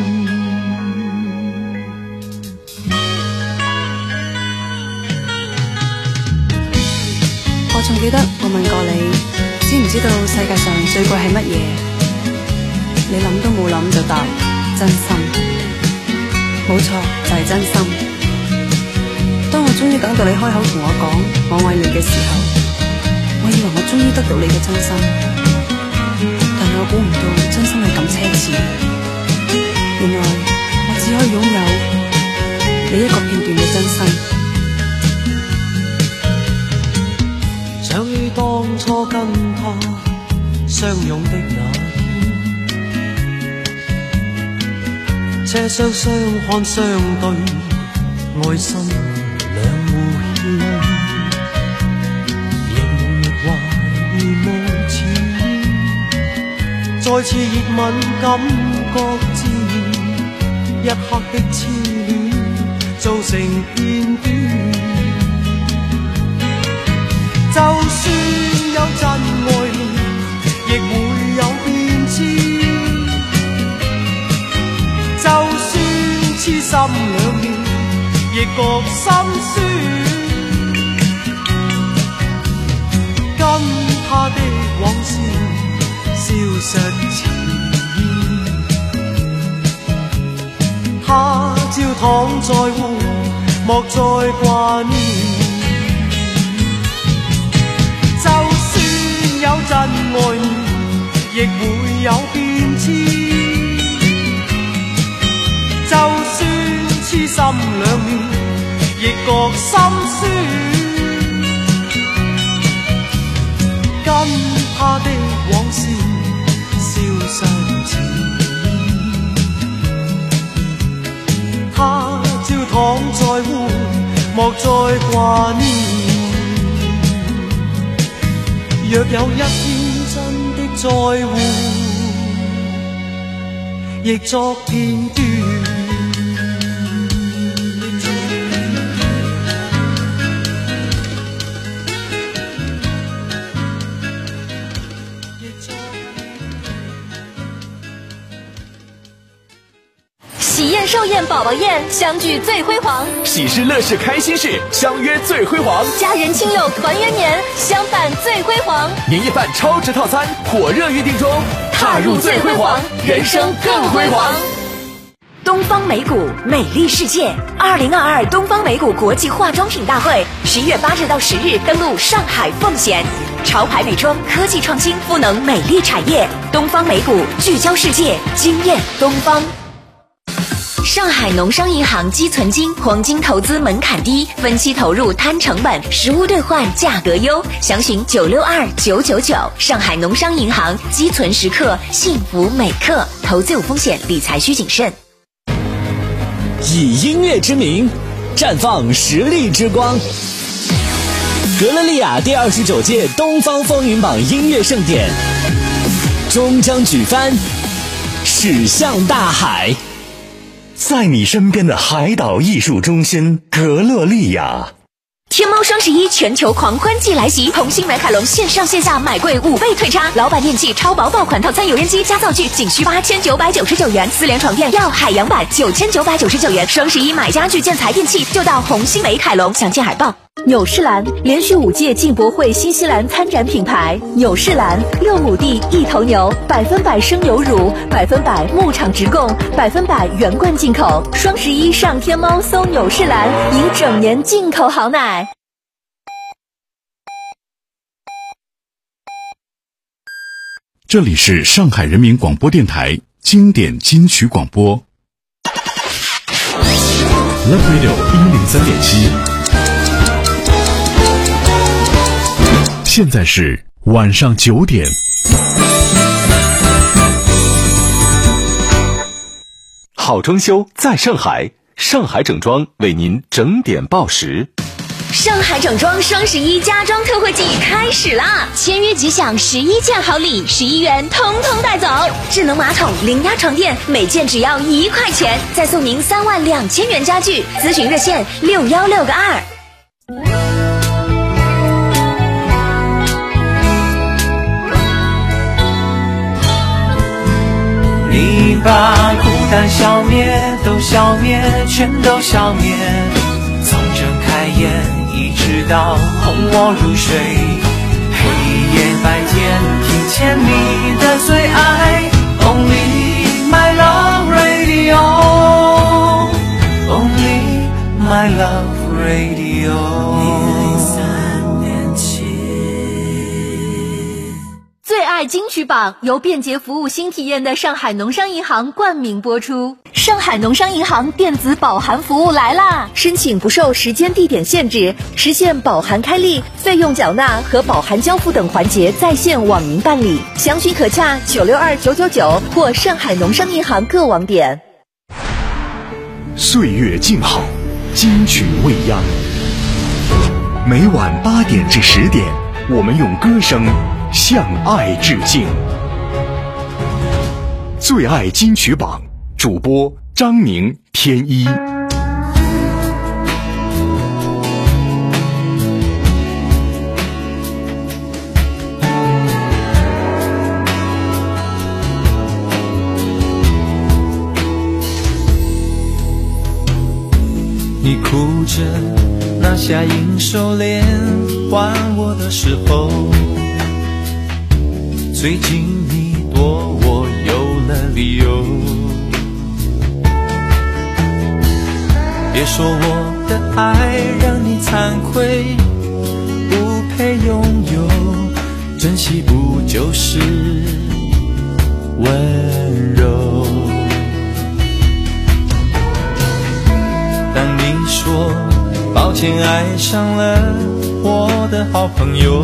我仲記得我問過你，知唔知道世界上最貴係乜嘢？你諗都冇諗就答真心，冇錯就係真心。當我終於等到你開口同我講我愛你嘅時候，我以為我終於得到你嘅真心，但係我估唔到真心係咁奢侈。原來我只可以擁有你一個片段嘅真心。 想起當初跟他相擁的那天，車廂相看相對，愛心兩互牽， 仍懷疑無前面，再次熱吻感覺自然，一刻的痴戀造成片段。就算有真愛戀，亦會有變遷。就算痴心兩面，亦覺心酸。跟他的往事消失前煙，他朝躺在湖，莫再掛念。就算有真愛戀，亦會有變遷。就算痴心兩面，亦覺心酸。跟他的往事消失前，他朝躺在湖，莫再掛念。若有一天真的在乎，亦作片段。 喜宴、寿宴、宝宝宴，相聚最辉煌； 喜事、乐事、开心事，相约最辉煌； 家人亲友团圆年，相伴最辉煌。 年夜饭超值套餐火热预定中，踏入最辉煌，人生更辉煌。 东方美谷美丽世界2022东方美谷国际化妆品大会11月8日到10日登陆上海奉贤，潮牌美妆、科技创新赋能美丽产业，东方美谷聚焦世界，惊艳东方。上海农商银行积存金，黄金投资门槛低，分期投入摊成本，实物兑换价格优，详询962999。上海农商银行，积存时刻，幸福每刻。投资有风险，理财需谨慎。 以音乐之名，绽放实力之光。格勒利亚第29届东方风云榜音乐盛典终将举帆，驶向大海。 在你身边的海岛艺术中心格勒利亚。 天猫双11全球狂欢季来袭，红星美凯龙线上线下买贵5倍退差，老板电器超薄爆款套餐油烟机加灶具仅需8999元，4联床垫要海洋版9999元。双11买家具建材电器就到红星美凯龙，详见海报。 纽仕兰连续5届进博会新西兰参展品牌，纽仕兰6亩地1头牛，100%生牛乳，100%牧场直供，100%原罐进口。双11上天猫搜纽仕兰，赢整年进口好奶。 这里是上海人民广播电台经典金曲广播 Love Radio 103.7，现在是晚上9点。 好装修在上海，上海整装为您整点报时。 上海整装双11家装特惠季开始啦！签约即享11件好礼，11元通通带走。智能马桶、零压床垫，每件只要1块钱，再送您32000元家具。咨询热线616个2。 你把孤单消灭，都消灭，全都消灭。从睁开眼一直到哄我入睡，黑夜白天听见你的最爱 Only my love radio Only my love radio。 最爱金曲榜由便捷服务新体验的上海农商银行冠名播出。上海农商银行电子保函服务来啦！申请不受时间地点限制，实现保函开立、费用缴纳和保函交付等环节在线网银办理。详询可洽962999或上海农商银行各网点。 岁月静好，金曲未央。 每晚8点至10点，我们用歌声向爱致敬。最爱金曲榜，主播张明、天一。 你哭着拿下银手链还我的时候，最近你躲我有了理由。别说我的爱让你惭愧，不配拥有，珍惜不就是温柔？当你说抱歉爱上了我的好朋友，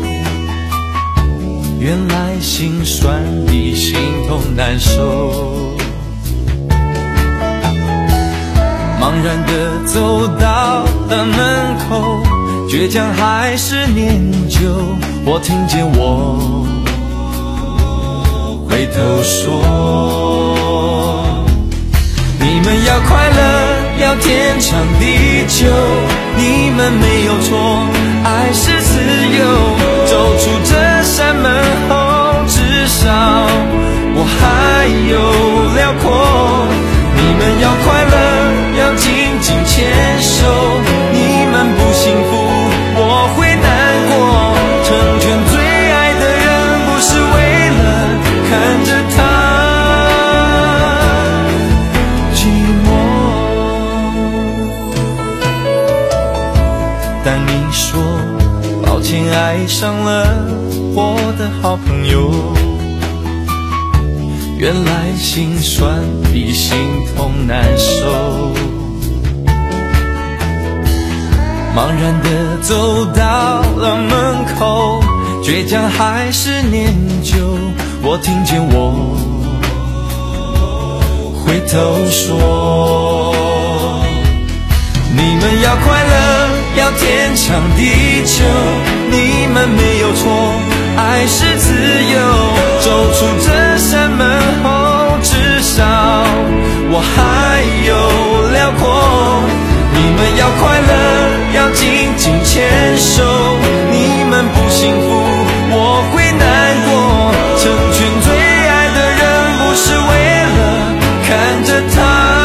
原来心酸比心痛难受。茫然地走到了门口，倔强还是念旧，我听见我回头说，你们要快乐要天长地久，你们没有错，爱是自由。走出这扇门后，至少我还有辽阔。你们要快乐要紧紧牵手，你们不幸福我会难过。成全最爱的人，不是为了看着他当你说抱歉爱上了我的好朋友，原来心酸比心痛难受。茫然地走到了门口，倔强还是念旧，我听见我回头说，你们要快乐要天长地久，你们没有错，爱是自由。走出这扇门后，至少我还有辽阔。你们要快乐要紧紧牵手，你们不幸福我会难过。成全最爱的人，不是为了看着他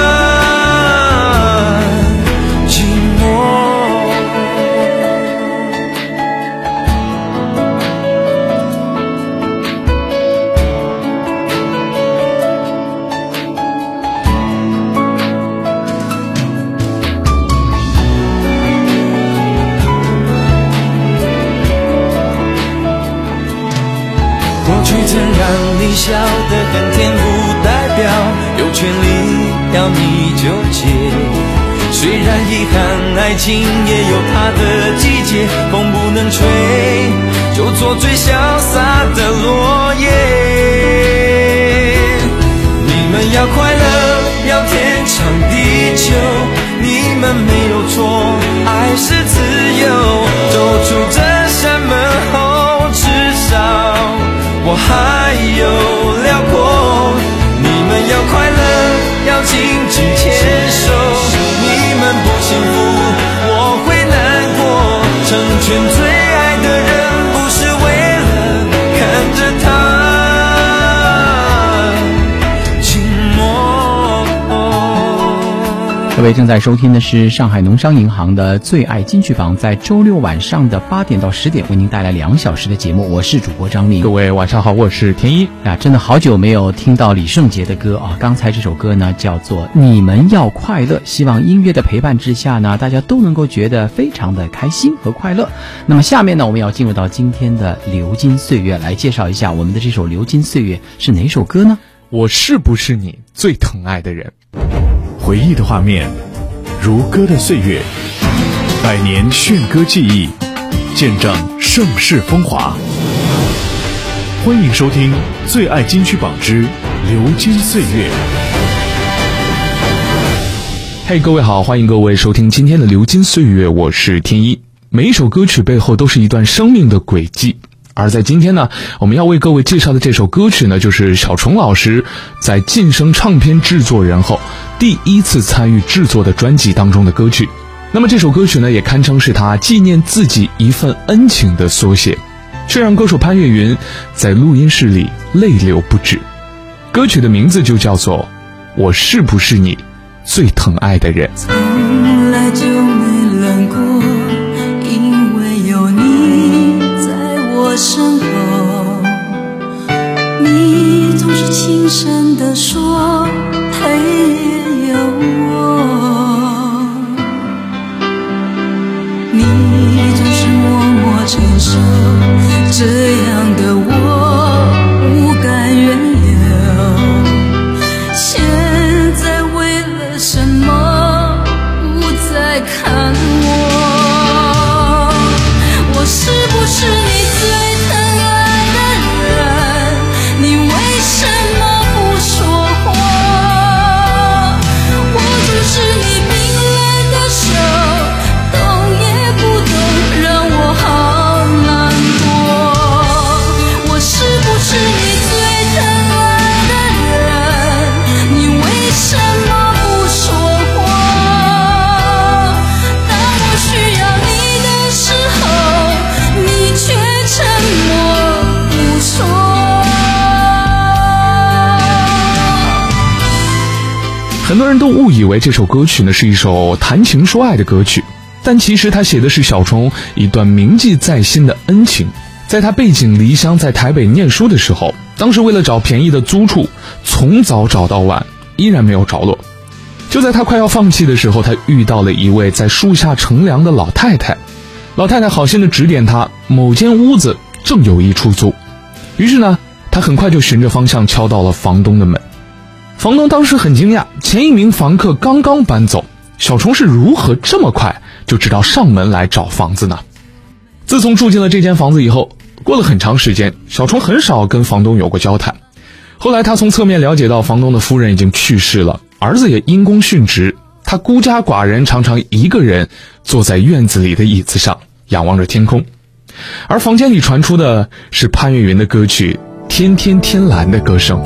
你笑得很甜，不代表有权利要你纠结。虽然遗憾，爱情也有它的季节，风不能吹，就做最潇洒的落叶。你们要快乐，要天长地久，你们没有错，爱是自由。走出这扇门后，至少我还有辽阔。你们要快乐要紧紧牵手，你们不幸福我会难过。成全最爱的人，不是为了看着他寂寞。 各位正在收听的是上海农商银行的最爱金曲榜，在周六晚上的8点到10点为您带来2小时的节目，我是主播张明。 各位晚上好，我是田一。 真的好久没有听到李圣杰的歌啊！刚才这首歌呢叫做《你们要快乐》，希望音乐的陪伴之下呢，大家都能够觉得非常的开心和快乐。那么下面呢，我们要进入到今天的流金岁月，来介绍一下我们的这首流金岁月是哪首歌呢？ 我是不是你最疼爱的人？ 回忆的画面，如歌的岁月，100年炫歌记忆，见证盛世风华。欢迎收听最爱金曲榜之流金岁月。 嘿，各位好，欢迎各位收听今天的流金岁月，我是天一。 每一首歌曲背后都是一段生命的轨迹。而在今天呢，我们要为各位介绍的这首歌曲呢，就是小虫老师在晋升唱片制作人后第一次参与制作的专辑当中的歌曲。那么这首歌曲呢，也堪称是他纪念自己一份恩情的缩写，却让歌手潘越云在录音室里泪流不止。歌曲的名字就叫做《我是不是你最疼爱的人》。 从来就没冷过，因为有你在我身后，你总是轻声地说陪有我，你总是默默承受，这样的我无感缘由，现在为了什么不再看我？我是不是你最疼爱的人？你为什么不说话？握住是你冰冷的手，动也不动，让我好难过。我是不是你最疼爱的人？你为什么不说话？当我需要你的时候，你却沉默不说。 很多人都误以为这首歌曲呢是一首谈情说爱的歌曲，但其实他写的是小虫一段铭记在心的恩情。在他背井离乡在台北念书的时候，当时为了找便宜的租处，从早找到晚，依然没有着落。就在他快要放弃的时候，他遇到了一位在树下乘凉的老太太。老太太好心的指点他，某间屋子正有一出租。于是呢，他很快就循着方向敲到了房东的门。房东当时很惊讶，前一名房客刚刚搬走，小虫是如何这么快就知道上门来找房子呢？自从住进了这间房子以后，过了很长时间，小虫很少跟房东有过交谈。后来他从侧面了解到，房东的夫人已经去世了，儿子也因公殉职，他孤家寡人，常常一个人坐在院子里的椅子上仰望着天空。而房间里传出的是潘越云的歌曲《天天天蓝》的歌声。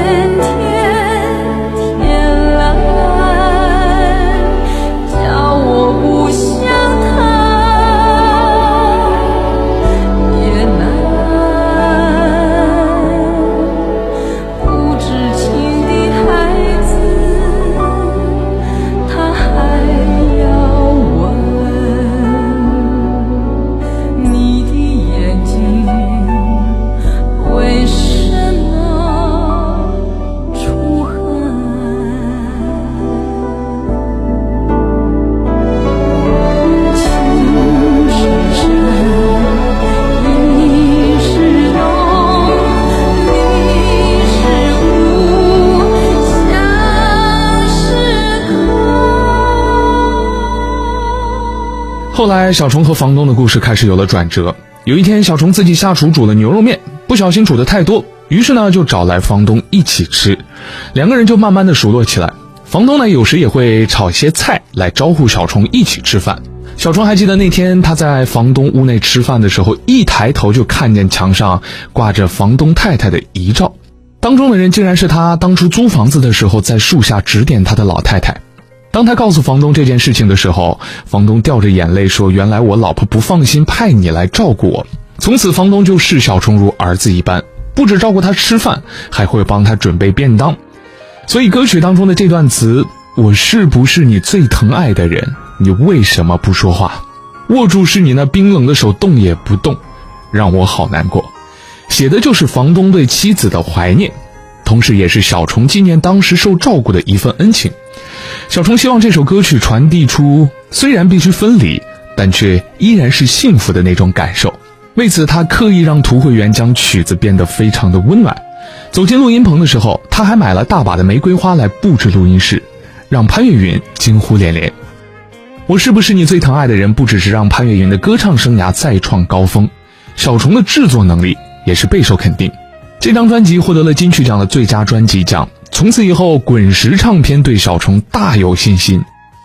后来小虫和房东的故事开始有了转折。有一天，小虫自己下厨煮了牛肉面，不小心煮得太多，于是呢就找来房东一起吃，两个人就慢慢的熟络起来。房东呢有时也会炒些菜来招呼小虫一起吃饭。小虫还记得那天他在房东屋内吃饭的时候，一抬头就看见墙上挂着房东太太的遗照，当中的人竟然是他当初租房子的时候在树下指点他的老太太。当他告诉房东这件事情的时候，房东掉着眼泪说，原来我老婆不放心派你来照顾我。从此房东就视小虫如儿子一般，不止照顾他吃饭，还会帮他准备便当。所以歌曲当中的这段词，我是不是你最疼爱的人，你为什么不说话？握住是你那冰冷的手，动也不动，让我好难过。写的就是房东对妻子的怀念，同时也是小虫纪念当时受照顾的一份恩情。小虫希望这首歌曲传递出虽然必须分离，但却依然是幸福的那种感受。为此他刻意让涂慧源将曲子变得非常的温暖。走进录音棚的时候，他还买了大把的玫瑰花来布置录音室，让潘越云惊呼连连。我是不是你最疼爱的人不只是让潘越云的歌唱生涯再创高峰，小虫的制作能力也是备受肯定。这张专辑获得了金曲奖的最佳专辑奖，从此以后滚石唱片对小虫大有信心，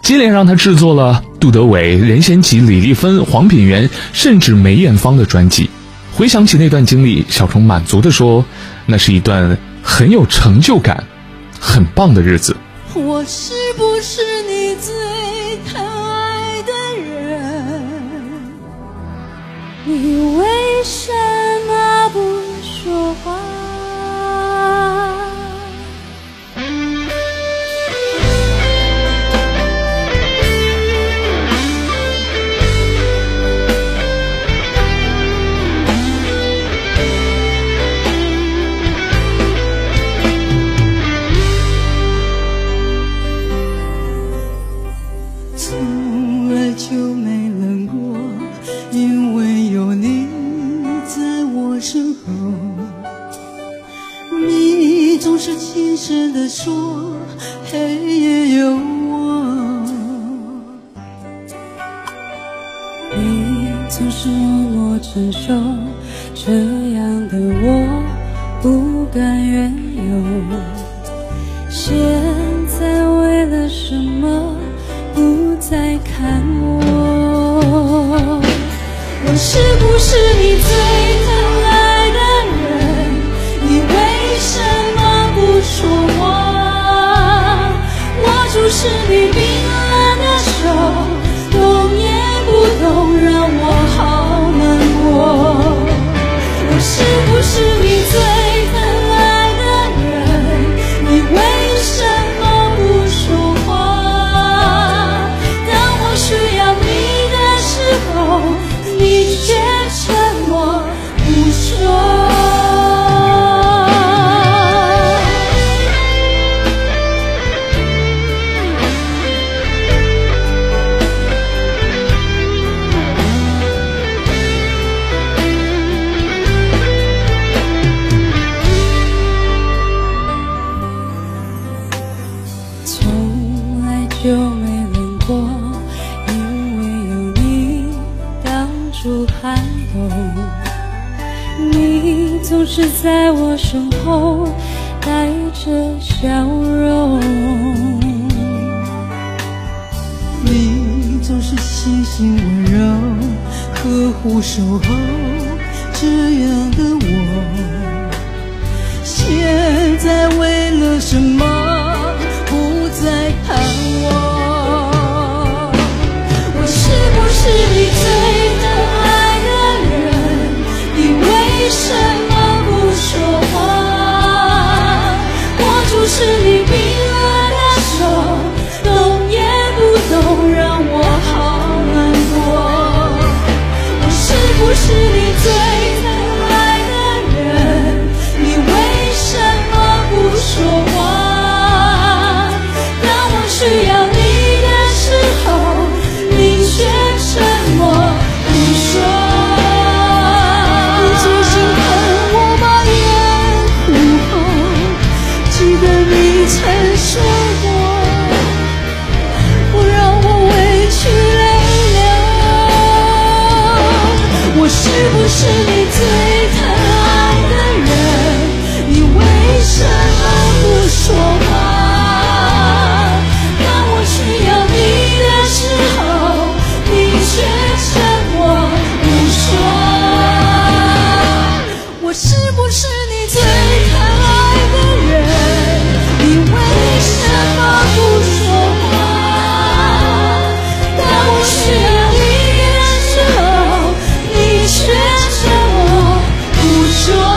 接连让他制作了杜德伟、任贤齐、李丽芬、黄品源甚至梅艳芳的专辑。回想起那段经历，小虫满足地说，那是一段很有成就感很棒的日子。 我是不是你最疼爱的人？你为什么不说话？轻声地说，黑夜有我。你总是默默承受，这样的我不甘愿有。现在为了什么不再看我？我是不是你最疼爱的人？你为什么不说话？握住是你冰冷的手，动也不动，让我好难过。我是不是你最疼爱的人？你为什么不说话？当我需要你的时候，你却沉默不说。就没冷过，因为有你挡住寒冬。你总是在我身后带着笑容，你总是细心温柔，呵护守候，这样的我，现在为了什么不再看我？我是不是你最疼爱的人？你为什么不说话？握住是你冰冷的手，动也不动，让我好难过。我是不是你最疼爱的人？你为什么不说话？需要你的时候，你却沉默不说。你最心疼我把眼哭红，记得你曾说过，不让我委屈泪流。我是不是你最疼爱的人？你为什么不说话？需要你的时候，你却沉默不说。我是不是你最疼爱的人？你为什么不说话？当我需要你的时候，你却沉默不说。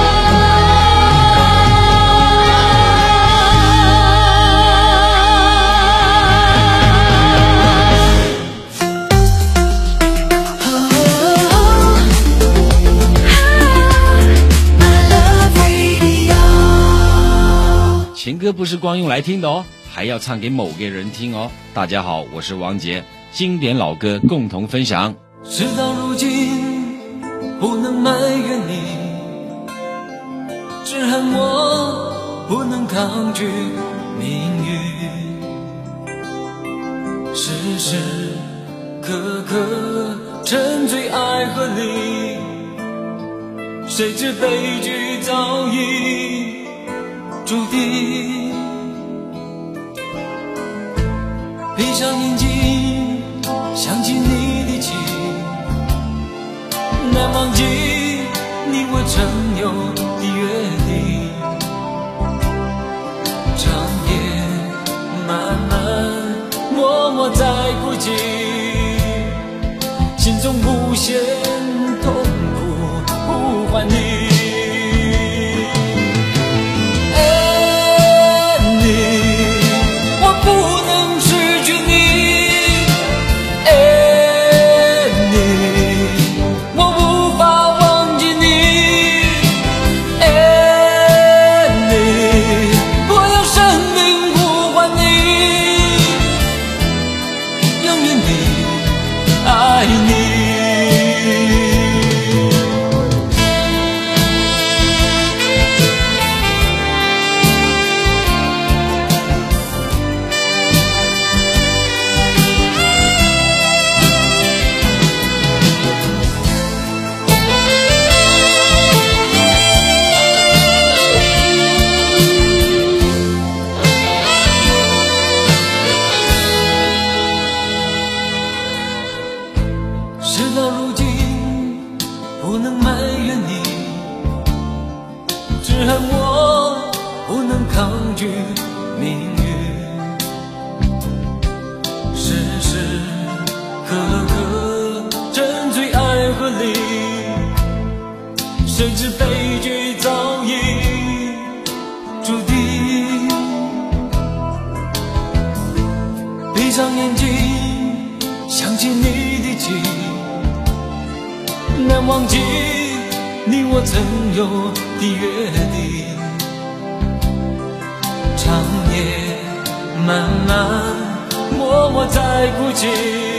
情歌不是光用来听的哦，还要唱给某个人听哦。大家好，我是王杰，经典老歌共同分享。 事到如今不能埋怨你，只恨我不能抗拒命运，时时刻刻沉醉爱河里，谁知悲剧早注定，披上眼睛，想起你的情，难忘记你我曾有的约定。长夜漫漫，默默在孤寂，心中无限痛苦呼唤你。谁知悲剧早已注定，闭上眼睛，想起你的情，难忘记你我曾有的约定。长夜漫漫，默默在孤寂，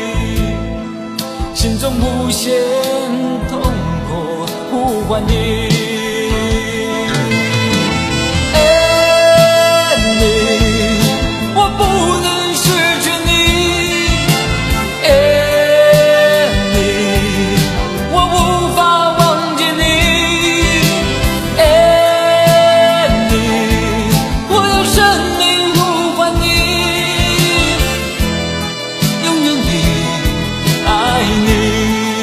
心中无限痛苦呼唤你。我不能失去你，我无法忘记你，我要生命呼唤你，永远地爱你。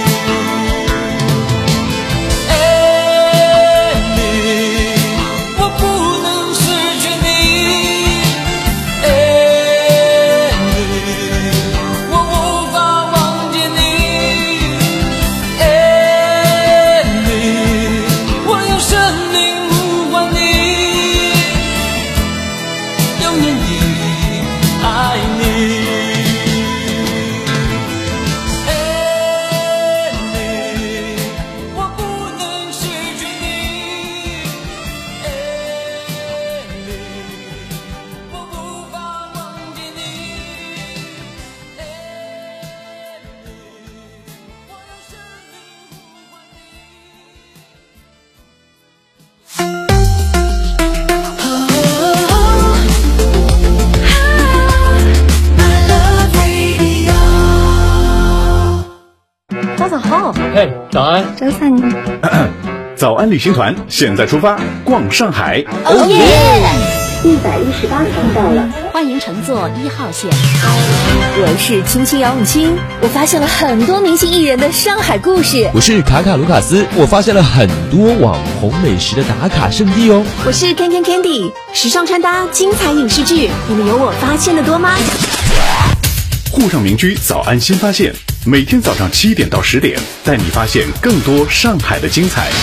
嘿，早安！ 周三你。 早安旅行团现在出发，逛上海。 哦耶 ！118趟到了， 欢迎乘坐1号线。 我是青青杨永清，我发现了很多明星艺人的上海故事。 我是卡卡卢卡斯，我发现了很多网红美食的打卡圣地哦。 我是 Candy， 时尚穿搭、精彩影视剧，你们有我发现的多吗？ 沪上民居早安新发现，每天早上7点到10点，带你发现更多上海的精彩。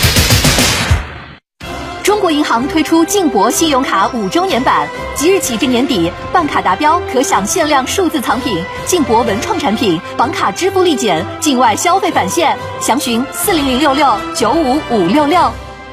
中国银行推出晋博信用卡5周年版，即日起至年底，办卡达标可享限量数字藏品、晋博文创产品、绑卡支付立减、境外消费返现，详询40066-95566。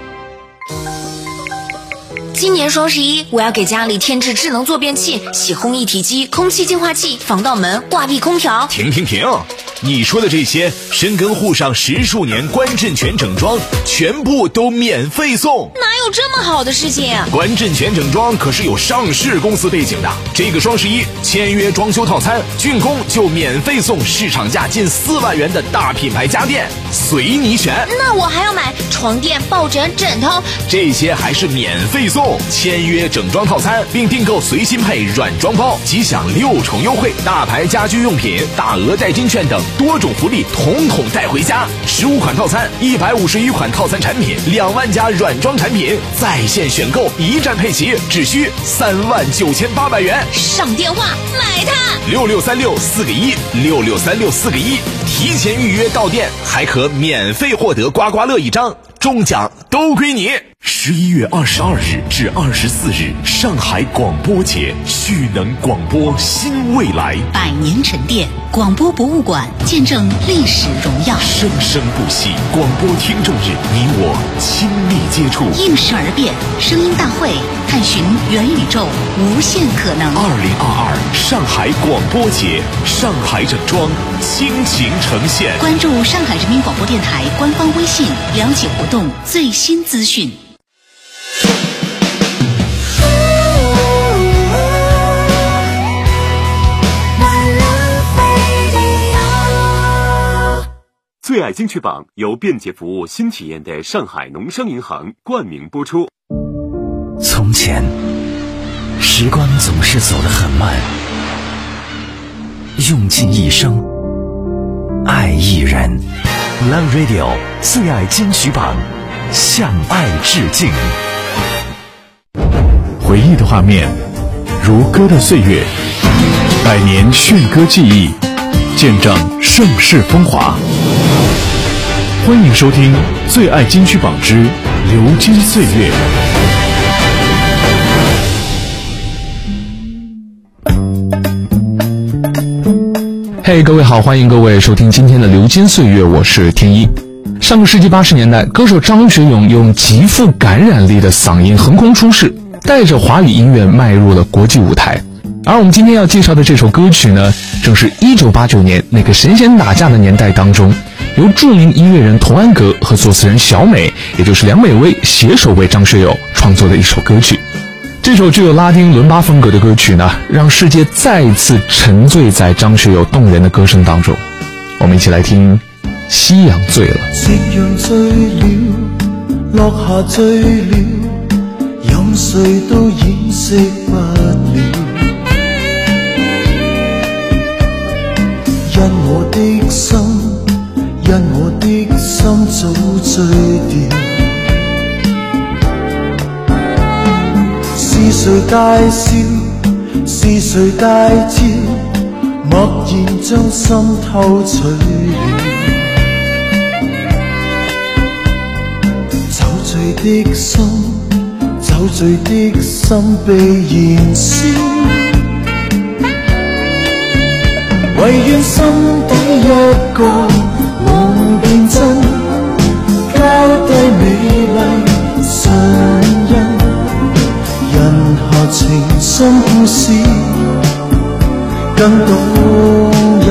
今年双11，我要给家里添置智能坐便器、洗烘一体机、空气净化器、防盗门、挂壁空调。 停！你说的这些，深耕沪上10数年，关震全整装，全部都免费送。 哪有这么好的事情？ 关震全整装可是有上市公司背景的，这个双11签约装修套餐，竣工就免费送市场价近4万元的大品牌家电，随你选。 那我还要买床垫、抱枕、枕头， 这些还是免费送。签约整装套餐并订购随心配软装包，即享6重优惠，大牌家居用品、大额代金券等多种福利统统带回家。15款套餐，151款套餐产品，2万家软装产品，在线选购，一站配齐，只需39800元。 上电话买它 ！6636-4个1，6636-4个1，提前预约到店，还可免费获得刮刮乐1张，中奖都归你。11月22日至24日，上海广播节，蓄能广播新未来 ，100年沉淀，广播博物馆见证历史荣耀， 生生不息。广播听众日，你我亲密接触， 应时而变，声音大会，探寻元宇宙无限可能。 2022上海广播节，上海整装倾情呈现。 关注上海人民广播电台官方微信，了解活动最新资讯。 最爱金曲榜由便捷服务新体验的上海农商银行冠名播出。 从前，时光总是走得很慢，用尽一生爱一人。Love Radio 最爱金曲榜，向爱致敬。 回忆的画面，如歌的岁月，100年炫歌记忆，见证盛世风华。欢迎收听最爱金曲榜之流金岁月。 嘿，各位好，欢迎各位收听今天的流金岁月，我是天一。上个世纪80年代，歌手张学友用极富感染力的嗓音横空出世，带着华语音乐迈入了国际舞台。而我们今天要介绍的这首歌曲呢，正是1989年那个神仙打架的年代当中，由著名音乐人童安格和作词人小美，也就是梁美薇携手为张学友创作的一首歌曲。这首具有拉丁伦巴风格的歌曲呢，让世界再一次沉醉在张学友动人的歌声当中。我们一起来听《夕阳醉了》。 夕陽醉了，落下醉了，任誰都掩飾不了。因我的心，因我的心早醉掉。是誰大笑？是誰大叫？默然將心偷取了。酒醉的心，酒醉的心被燃燒。唯願心底一個夢變真，交低美麗唇印。人下情深故事更動人，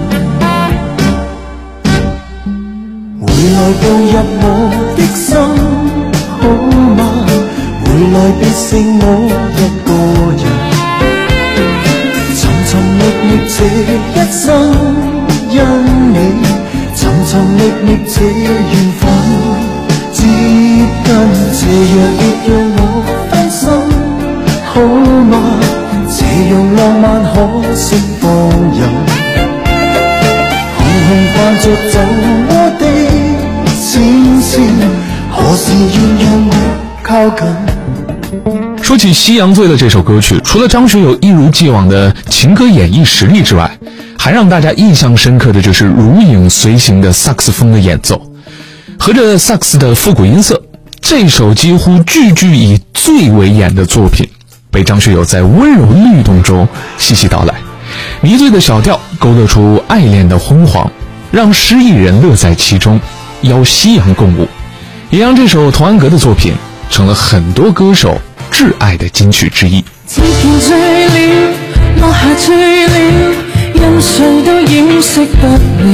回來步入我的心好嗎？回來別剩我一個人，尋尋覓覓這一生因你，尋尋覓覓這緣分接近，這樣別讓我分心好嗎？這樣浪漫可惜放任，紅紅泛着酒窩的淺笑，何時願讓我靠近？ 說起《夕陽醉了》這首歌曲，除了張學友一如既往的情歌演繹實力之外，還讓大家印象深刻的就是如影隨形的薩克斯風的演奏，和着薩克斯的復古音色，這首幾乎句句以醉為眼的作品，被張學友在溫柔律動中細細道來，迷醉的小調勾勒出愛戀的昏黃，讓失意人樂在其中，邀夕陽共舞，也讓這首童安格的作品成了很多歌手摯愛的金曲之一。 漸見醉了，落下醉了，任誰都掩飾不了，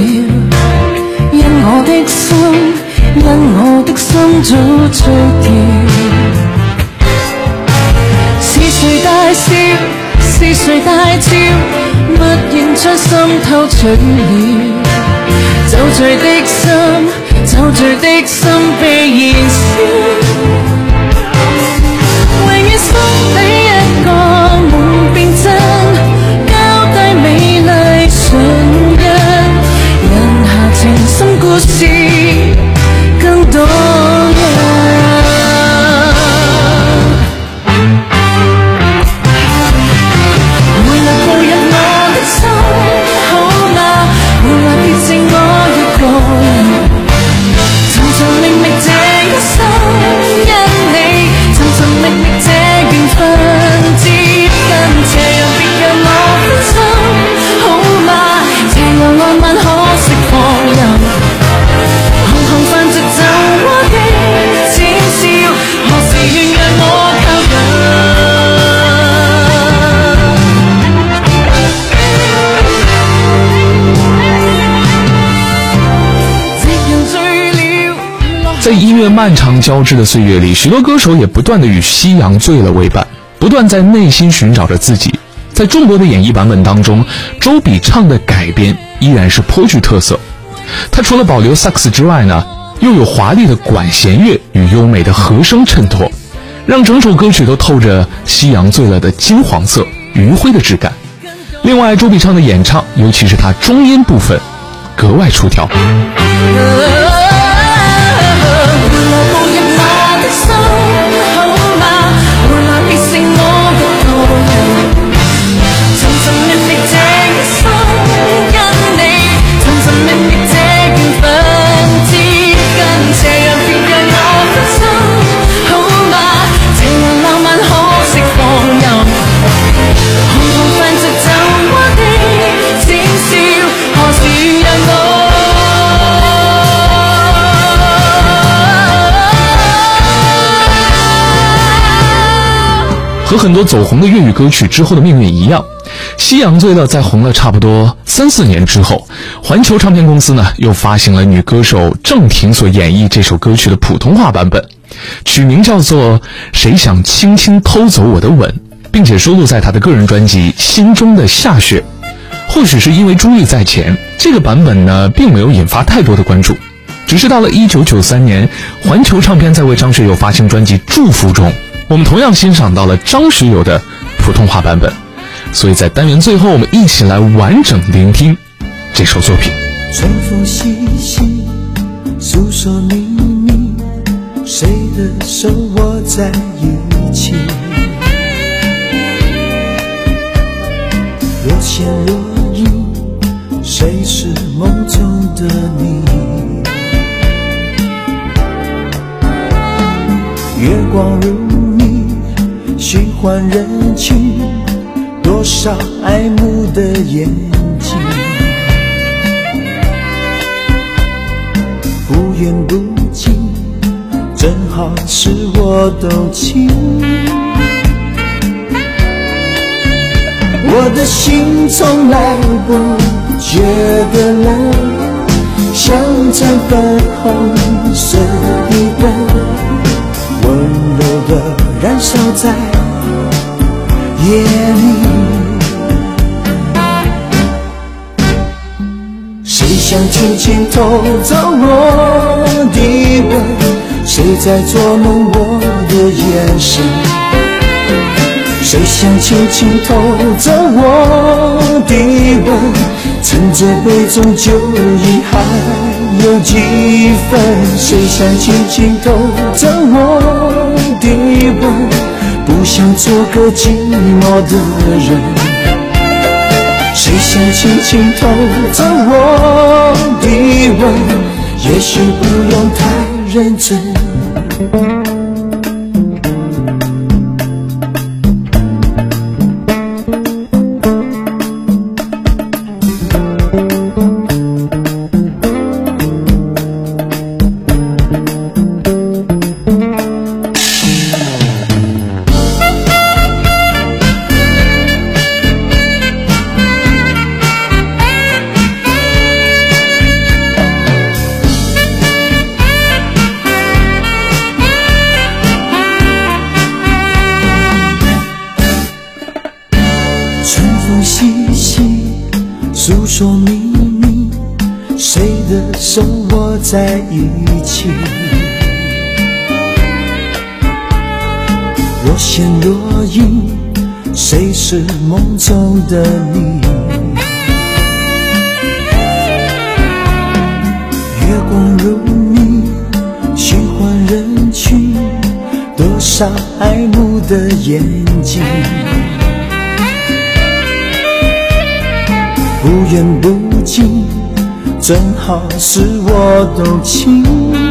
因我的心早醉掉。 笑，是誰大招？默然將心偷取了，酒醉的心，酒醉的心被燃燒，永遠心底一個夢變真，交低美麗唇印，人下情深故事更動人。 在音乐漫长交织的岁月里，许多歌手也不断地与夕阳醉了为伴，不断在内心寻找着自己。在众多的演绎版本当中，周笔畅的改编依然是颇具特色。他除了保留萨克斯之外呢，又有华丽的管弦乐与优美的和声衬托，让整首歌曲都透着夕阳醉了的金黄色、余晖的质感。另外，周笔畅的演唱，尤其是他中音部分，格外出挑。和很多走红的粤语歌曲之后的命运一样，夕阳醉了在红了差不多3-4年之后，环球唱片公司呢又发行了女歌手郑婷所演绎这首歌曲的普通话版本，取名叫做《谁想轻轻偷走我的吻》，并且收录在她的个人专辑《心中的夏雪》。或许是因为珠玉在前，这个版本呢并没有引发太多的关注，只是到了1993年，环球唱片在为张学友发行专辑《祝福》中，我们同样欣赏到了张学友的普通话版本，所以在单元最后，我们一起来完整聆听这首作品。 春风习习，诉说秘密，谁的手握在一起？若现若隐，谁是梦中的你？月光如虚幻人群，多少爱慕的眼睛，不远不近，正好是我动情。我的心从来不觉得冷，像盏粉红色的灯，温柔的燃烧在夜里。谁想轻轻偷走我的吻？谁在捉弄我的眼神？谁想轻轻偷走我的吻？趁着杯中酒意还有几分？谁想轻轻偷走我的吻？不想做个寂寞的人。谁想轻轻偷走我的吻？也许不用太认真。 诉说秘密，谁的手握在一起？若现若隐，谁是梦中的你？月光如你，虚幻人群，多少爱慕的眼睛，不远不近，正好是我动情。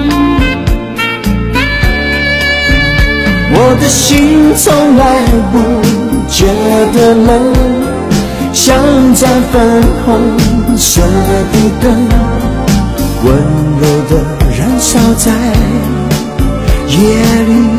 我的心从来不觉得冷，像盏粉红色的灯，温柔地燃烧在夜里。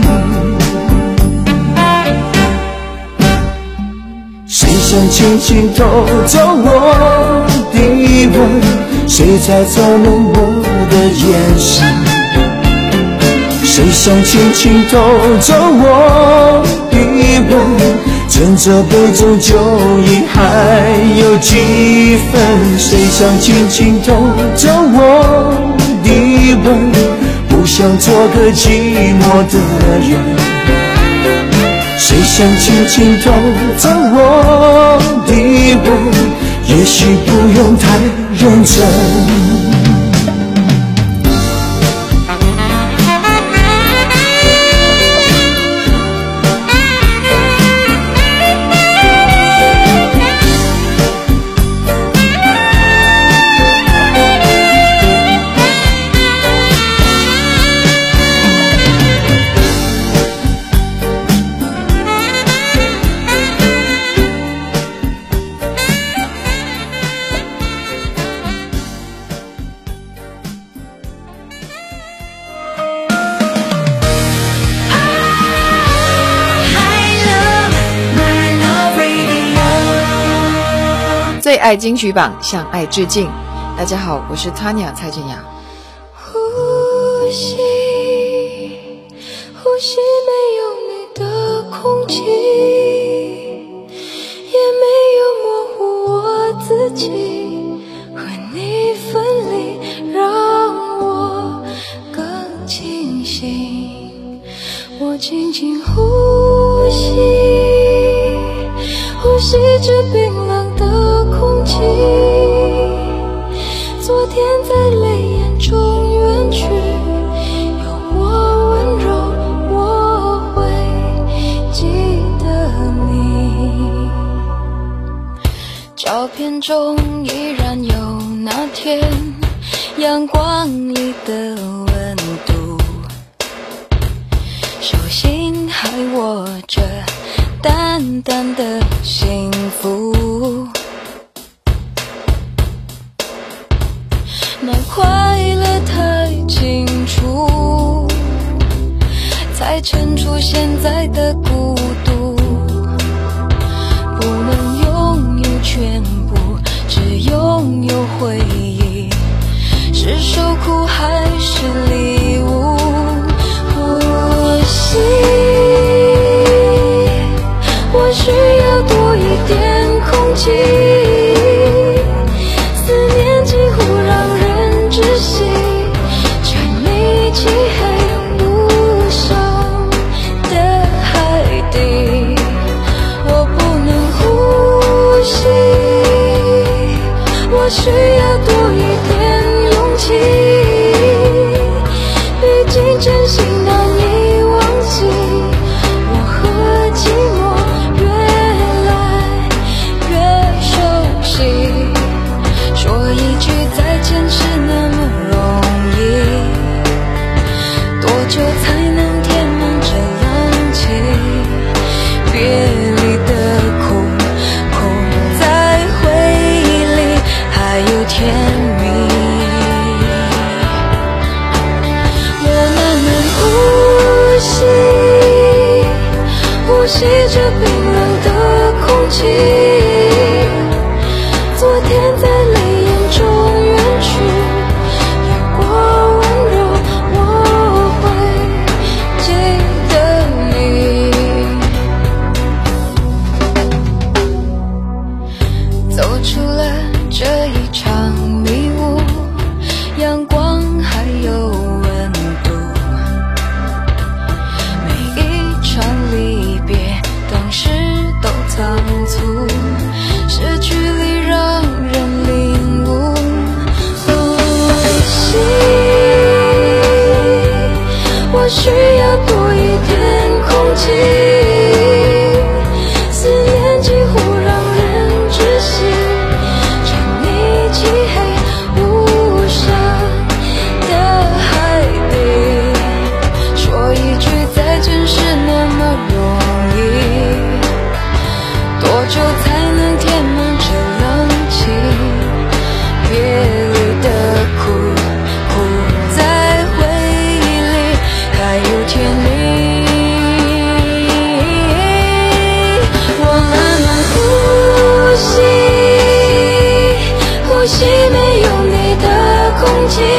谁想轻轻偷走我的吻，谁在捉弄我的眼神？谁想轻轻偷走我的吻，趁这杯中酒意还有几分？谁想轻轻偷走我的吻，不想做个寂寞的人。谁想轻轻偷走我的吻，也许不用太认真。 最爱金曲榜向爱致敬。大家好，我是 Tanya 蔡健雅。 呼吸，呼吸没有你的空气，也没有模糊我自己，和你分离让我更清醒。我轻轻呼吸，呼吸着冰冷的空气，昨天在泪眼中远去，有我温柔，我会记得你。照片中依然有那天阳光里的温度，手心还握着淡淡的幸福，那快乐太清楚，才衬出现在的孤独。不能拥有全部，只拥有回忆，是受苦还是礼物？呼吸，我需要多一点空气，思念几乎让人窒息，沉溺漆黑无声的海底。我不能呼吸，我需要多一点勇气，毕竟真心难以忘记，我和寂寞越来越熟悉，说一句再见是那么容易，多久才能填满这冷气？别离的苦，苦在回忆里还有甜蜜。我慢慢呼吸，呼吸着冰冷的空气，昨天在泪眼中远去，有过温柔，我会记得你。走出了这需要多一点空气，思念几乎让人窒息，沉溺漆黑无声的海底，说一句再见是那么容易，多久才能填满这冷清？别离的苦，苦在回忆里，还有甜蜜。我慢慢呼吸，呼吸没有你的空气，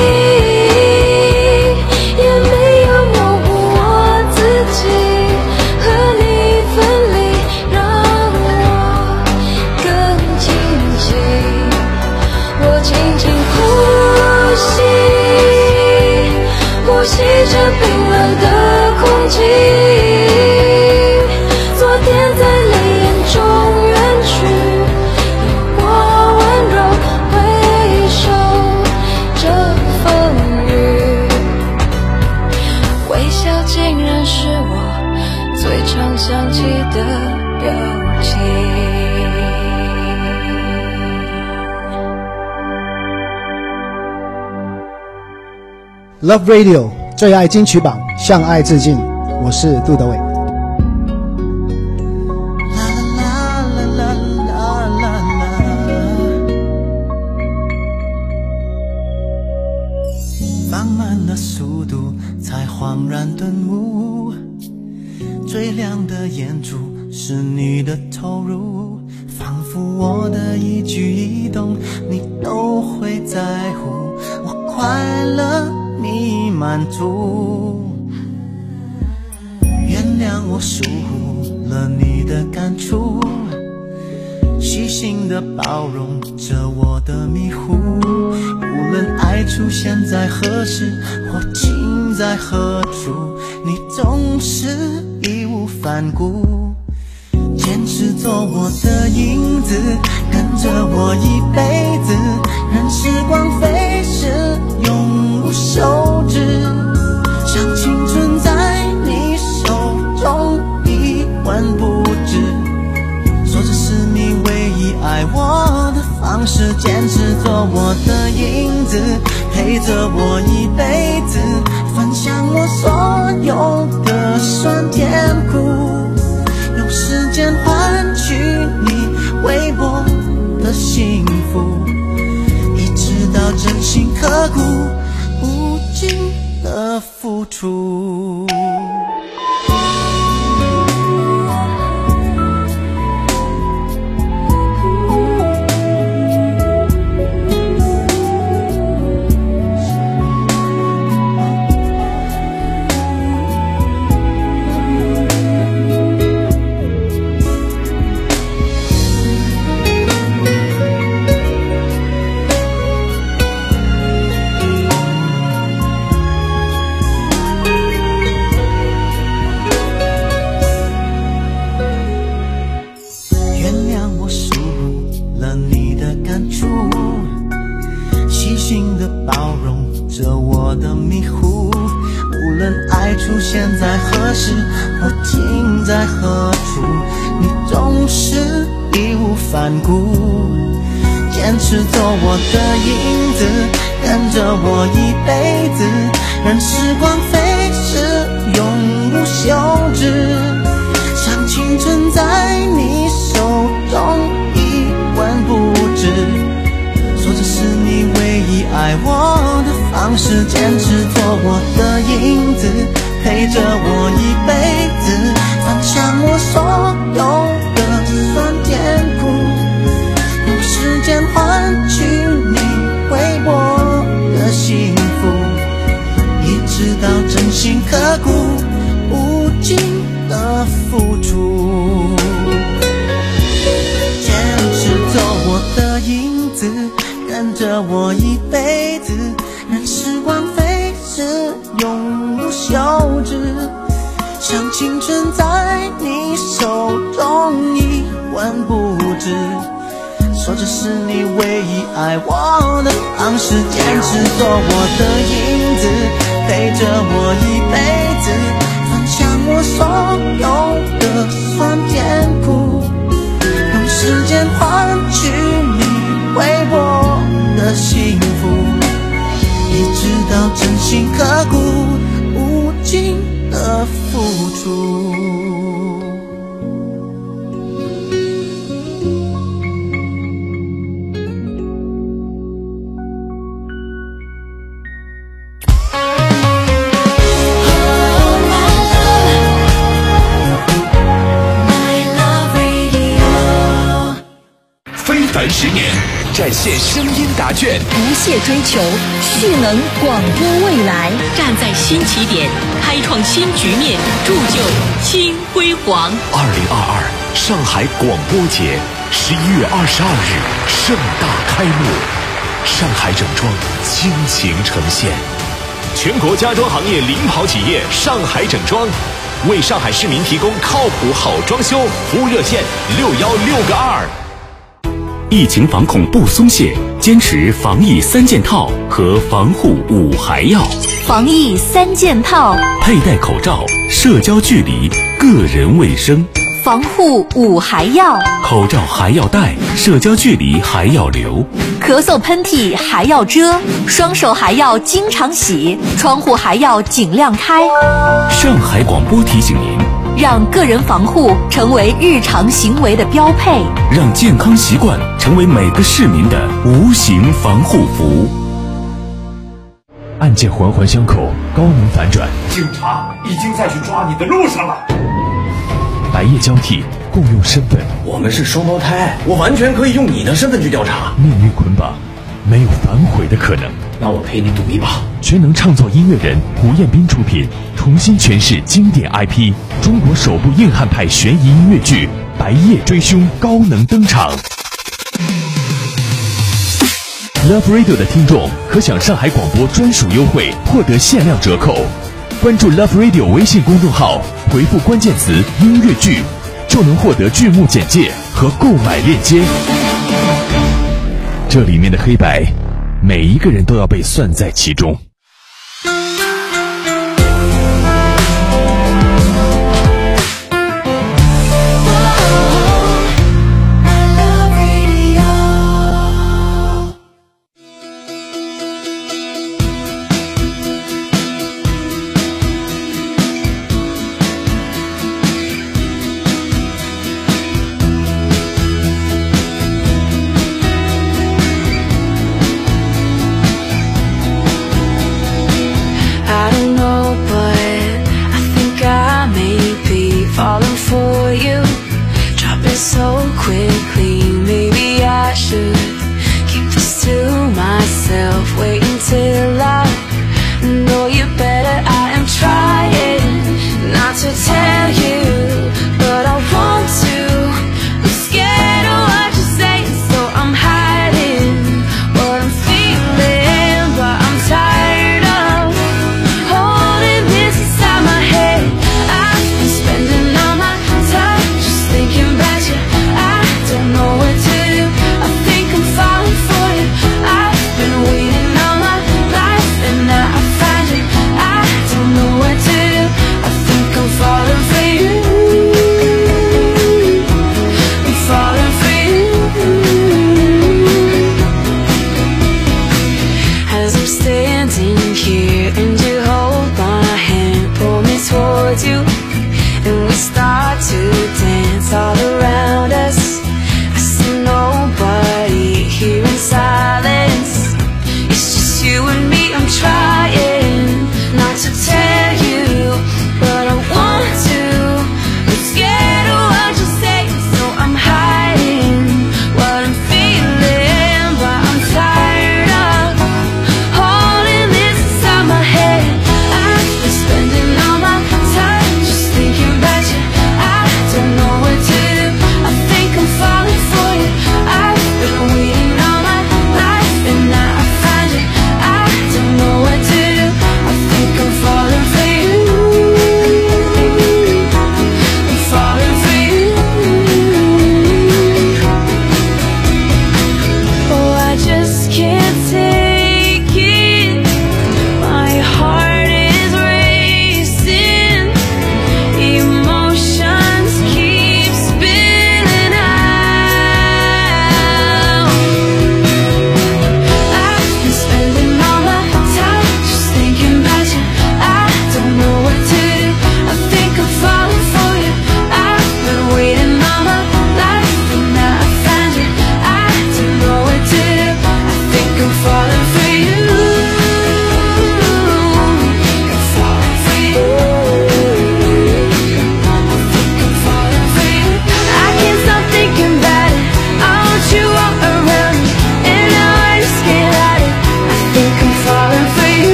也没有模糊我自己，和你分离让我更清晰。我轻轻呼吸，呼吸着冰冷的空气，昨天在泪眼中远去，有我温柔回首这风雨，微笑竟然是我最常想起的表情。 Love Radio 最爱金曲榜，向爱致敬。我是杜德伟。 放慢了速度，才恍然顿悟，最亮的眼珠是你的投入，仿佛我的一举一动你都会在乎，我快乐你满足，原谅我疏忽了你的感触，细心的包容着我的迷糊，无论爱出现在何时或情在何处，你总是义无反顾，坚持做我的影子，跟着我一辈子，任时光飞逝，永不休止，像青春在你手中一文不值，说这是你唯一爱我的方式，坚持做我的影子，陪着我一辈子，分享我所有的酸甜苦，用时间换取你微薄的幸福，一直到真心刻骨无尽的付出。出现在何时或停在何处，你总是义无反顾，坚持做我的影子，跟着我一辈子，任时光飞逝，永无休止，像青春在你手中一文不值，说这是你唯一爱我的方式，坚持做我的影子，陪着我一辈子，分享我所有的酸甜苦，用时间换取你微薄的幸福，一直到真心刻骨无尽的付出，坚持做我的影子，跟着我一辈子，任时光飞逝，永无休止，像青春在你手中一文不值，说这是你唯一爱我的方式，坚持做我的影子，陪着我一辈子， 传10年，展现声音答卷， 不懈追求蓄能广播未来， 站在新起点，开创新局面，铸就新辉煌。 2022上海广播节11月22日盛大开幕，上海整装倾情呈现，全国家装行业领跑企业上海整装，为上海市民提供靠谱好装修，服务热线616-2。疫情防控不松懈，坚持防疫3件套和防护5还要。 防疫3件套： 佩戴口罩、社交距离、个人卫生。 防护5还要： 口罩还要戴，社交距离还要留， 咳嗽喷嚏还要遮，双手还要经常洗，窗户还要尽量开。 上海广播提醒您， 让个人防护成为日常行为的标配， 让健康习惯成为每个市民的无形防护服。 案件环环相扣，高能反转， 警察已经在去抓你的路上了。 白夜交替，共用身份。 我们是双胞胎，我完全可以用你的身份去调查。 命运捆绑，没有反悔的可能。 那我陪你赌一把。 全能唱作音乐人胡彦斌出品，重新诠释经典 IP， 中国首部硬汉派悬疑音乐剧《白夜追凶》高能登场。Love Radio 的听众可享上海广播专属优惠，获得限量折扣。关注 Love Radio 微信公众号，回复关键词音乐剧，就能获得剧目简介和购买链接。这里面的黑白，每一个人都要被算在其中。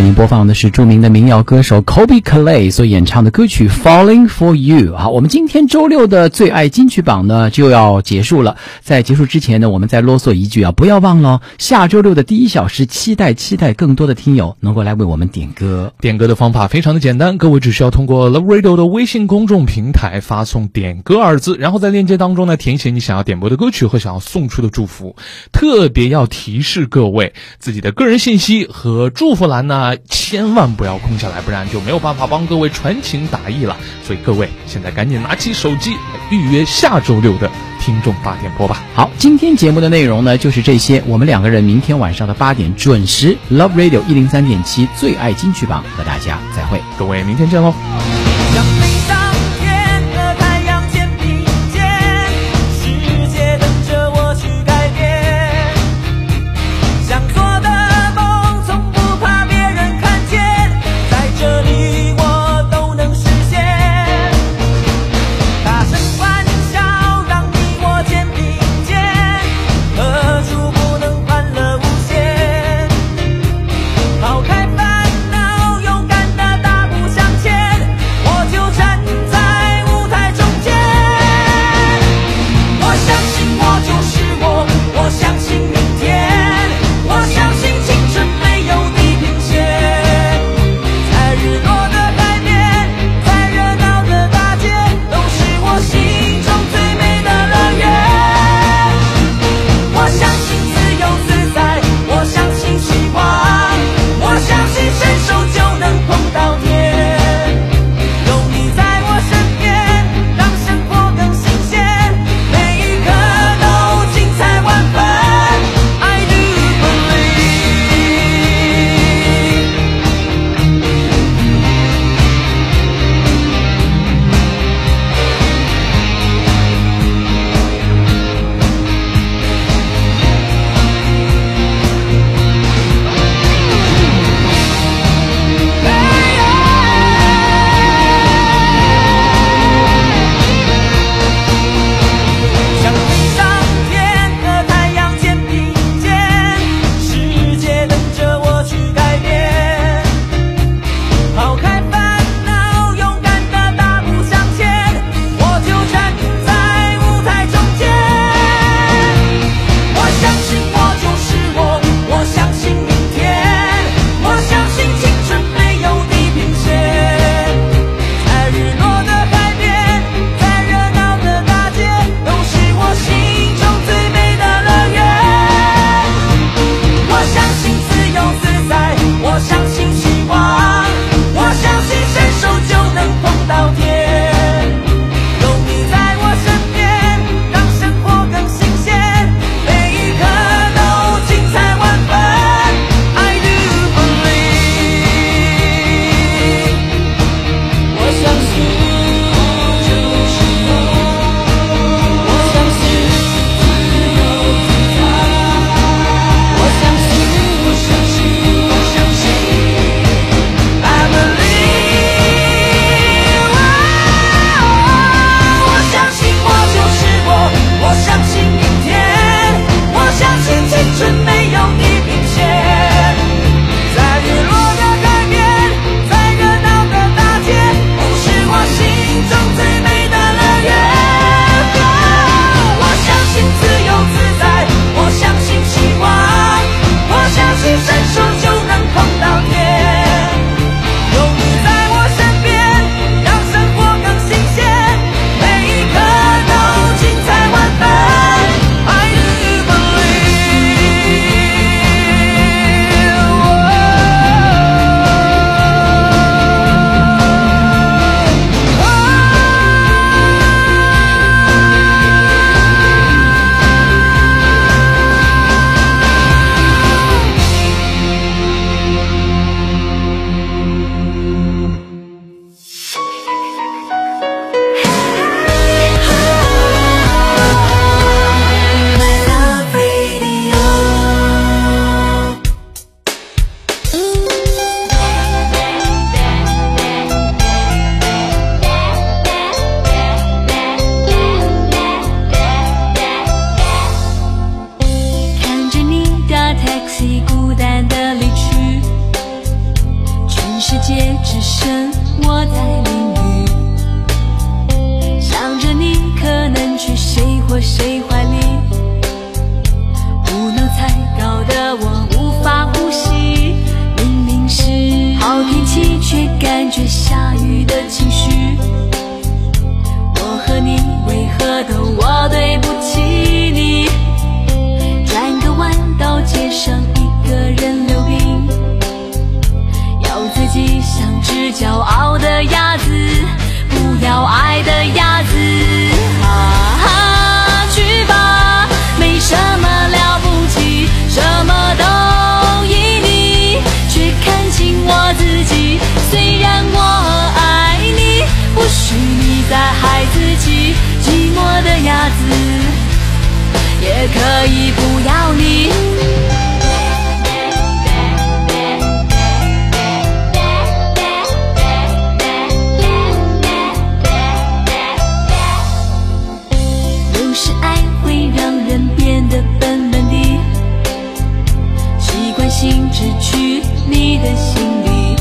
面播放的是著名的民谣歌手 Kobe Clay 所演唱的歌曲 Falling for You。 好，我们今天周六的最爱金曲榜呢就要结束了。在结束之前呢，我们再啰嗦一句啊，不要忘了下周六的第1小时，期待更多的听友能够来为我们点歌。 点歌的方法非常的简单，各位只需要通过 Love Radio 的微信公众平台发送点歌2字，然后在链接当中呢填写你想要点播的歌曲和想要送出的祝福。特别要提示各位，自己的个人信息和祝福栏呢千万不要空下来，不然就没有办法帮各位传情达意了。所以各位现在赶紧拿起手机来预约下周六的听众大点播吧。 好，今天节目的内容呢就是这些，我们2个人明天晚上的8点准时 Love Radio 103.7最爱金曲榜和大家再会， 各位明天见喽。 谁怀里，无脑才搞得我无法呼吸。明明是好天气，却感觉下雨的情绪。我和你为何都我对不起你？转个弯到街上一个人溜冰，要自己像只骄傲的鸭子，不要爱的鸭子。去吧，没什么了不起，什么都依你，却看清我自己。虽然我爱你，不许你再害自己，寂寞的鸭子也可以不要你。有时爱会让人变得笨笨的，习惯性只去你的心里，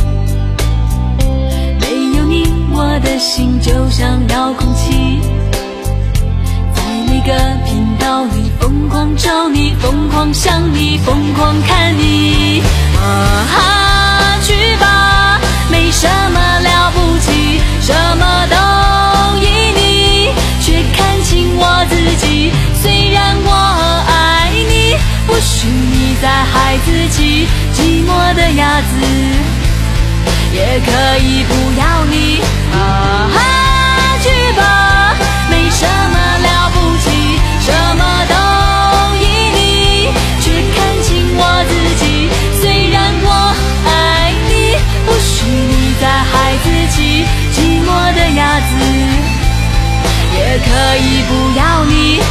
没有你我的心就像遥控器，在每个频道里疯狂找你，疯狂想你，疯狂看你。去吧，没什么了不起，什么都依你，却看清我自己。虽然我爱你，不许你再害自己，寂寞的鸭子也可以不要你。去吧，没什么了不起，什么都依你，却看清我自己。虽然我爱你，不许你再害自己，寂寞的鸭子也可以不要你。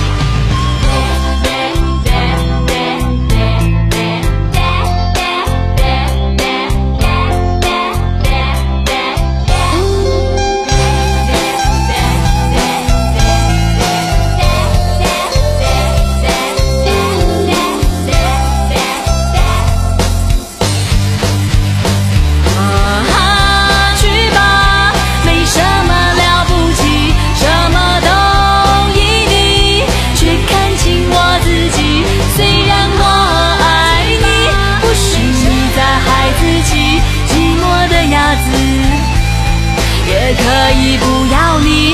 也可以不要你。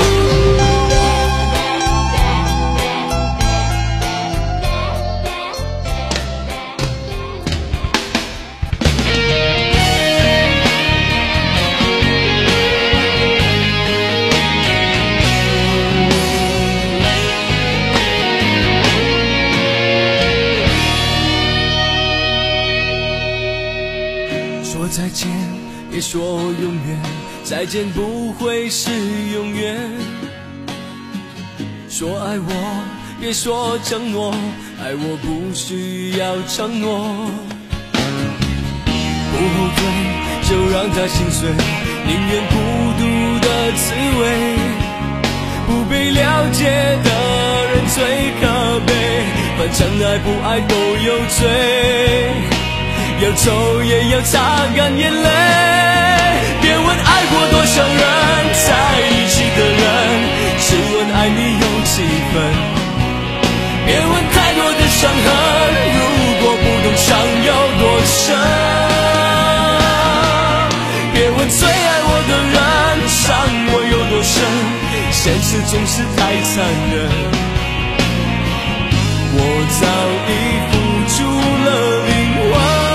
说再见，别说永远，再见不会是永远。说爱我，别说承诺，爱我不需要承诺。不后退，就让它心碎，宁愿孤独的滋味。不被了解的人最可悲，反正爱不爱都有罪。要抽也要擦干眼泪，别问爱过多少人，在一起的人，只问爱你有几分。别问太多的伤痕，如果不懂伤有多深。别问最爱我的人，伤我有多深，现实总是太残忍。我早已付出了灵魂。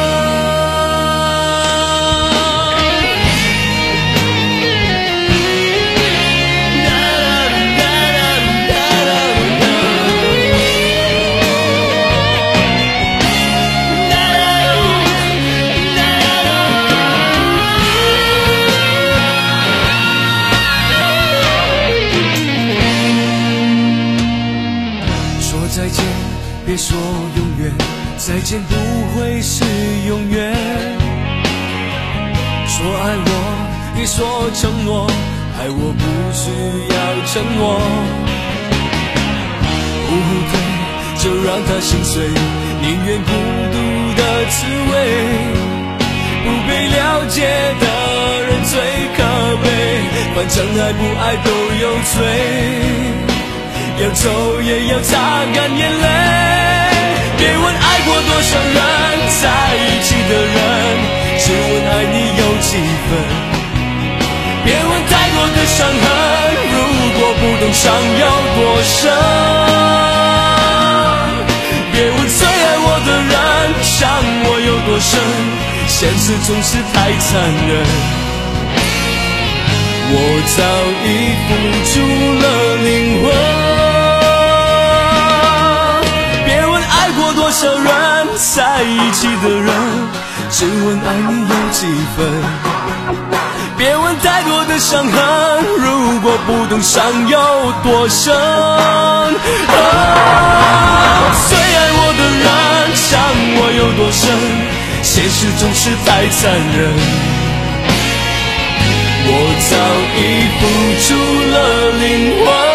别说永远，再见不会是永远。说爱我，别说承诺，爱我不需要承诺。不后退，就让它心碎，宁愿孤独的滋味。不被了解的人最可悲，反正爱不爱都有罪。要要走也要擦干眼泪。别问爱过多少人，在一起的人，只问爱你有几分。别问太多的伤痕，如果不懂伤有多深。别问最爱我的人，伤我有多深，现实总是太残忍。我早已付出了灵魂。别问爱过多少人，在一起的人，只问爱你有几分。别问太多的伤痕，如果不懂伤有多深。最爱我的人，伤我有多深，现实总是太残忍。我早已付出了灵魂。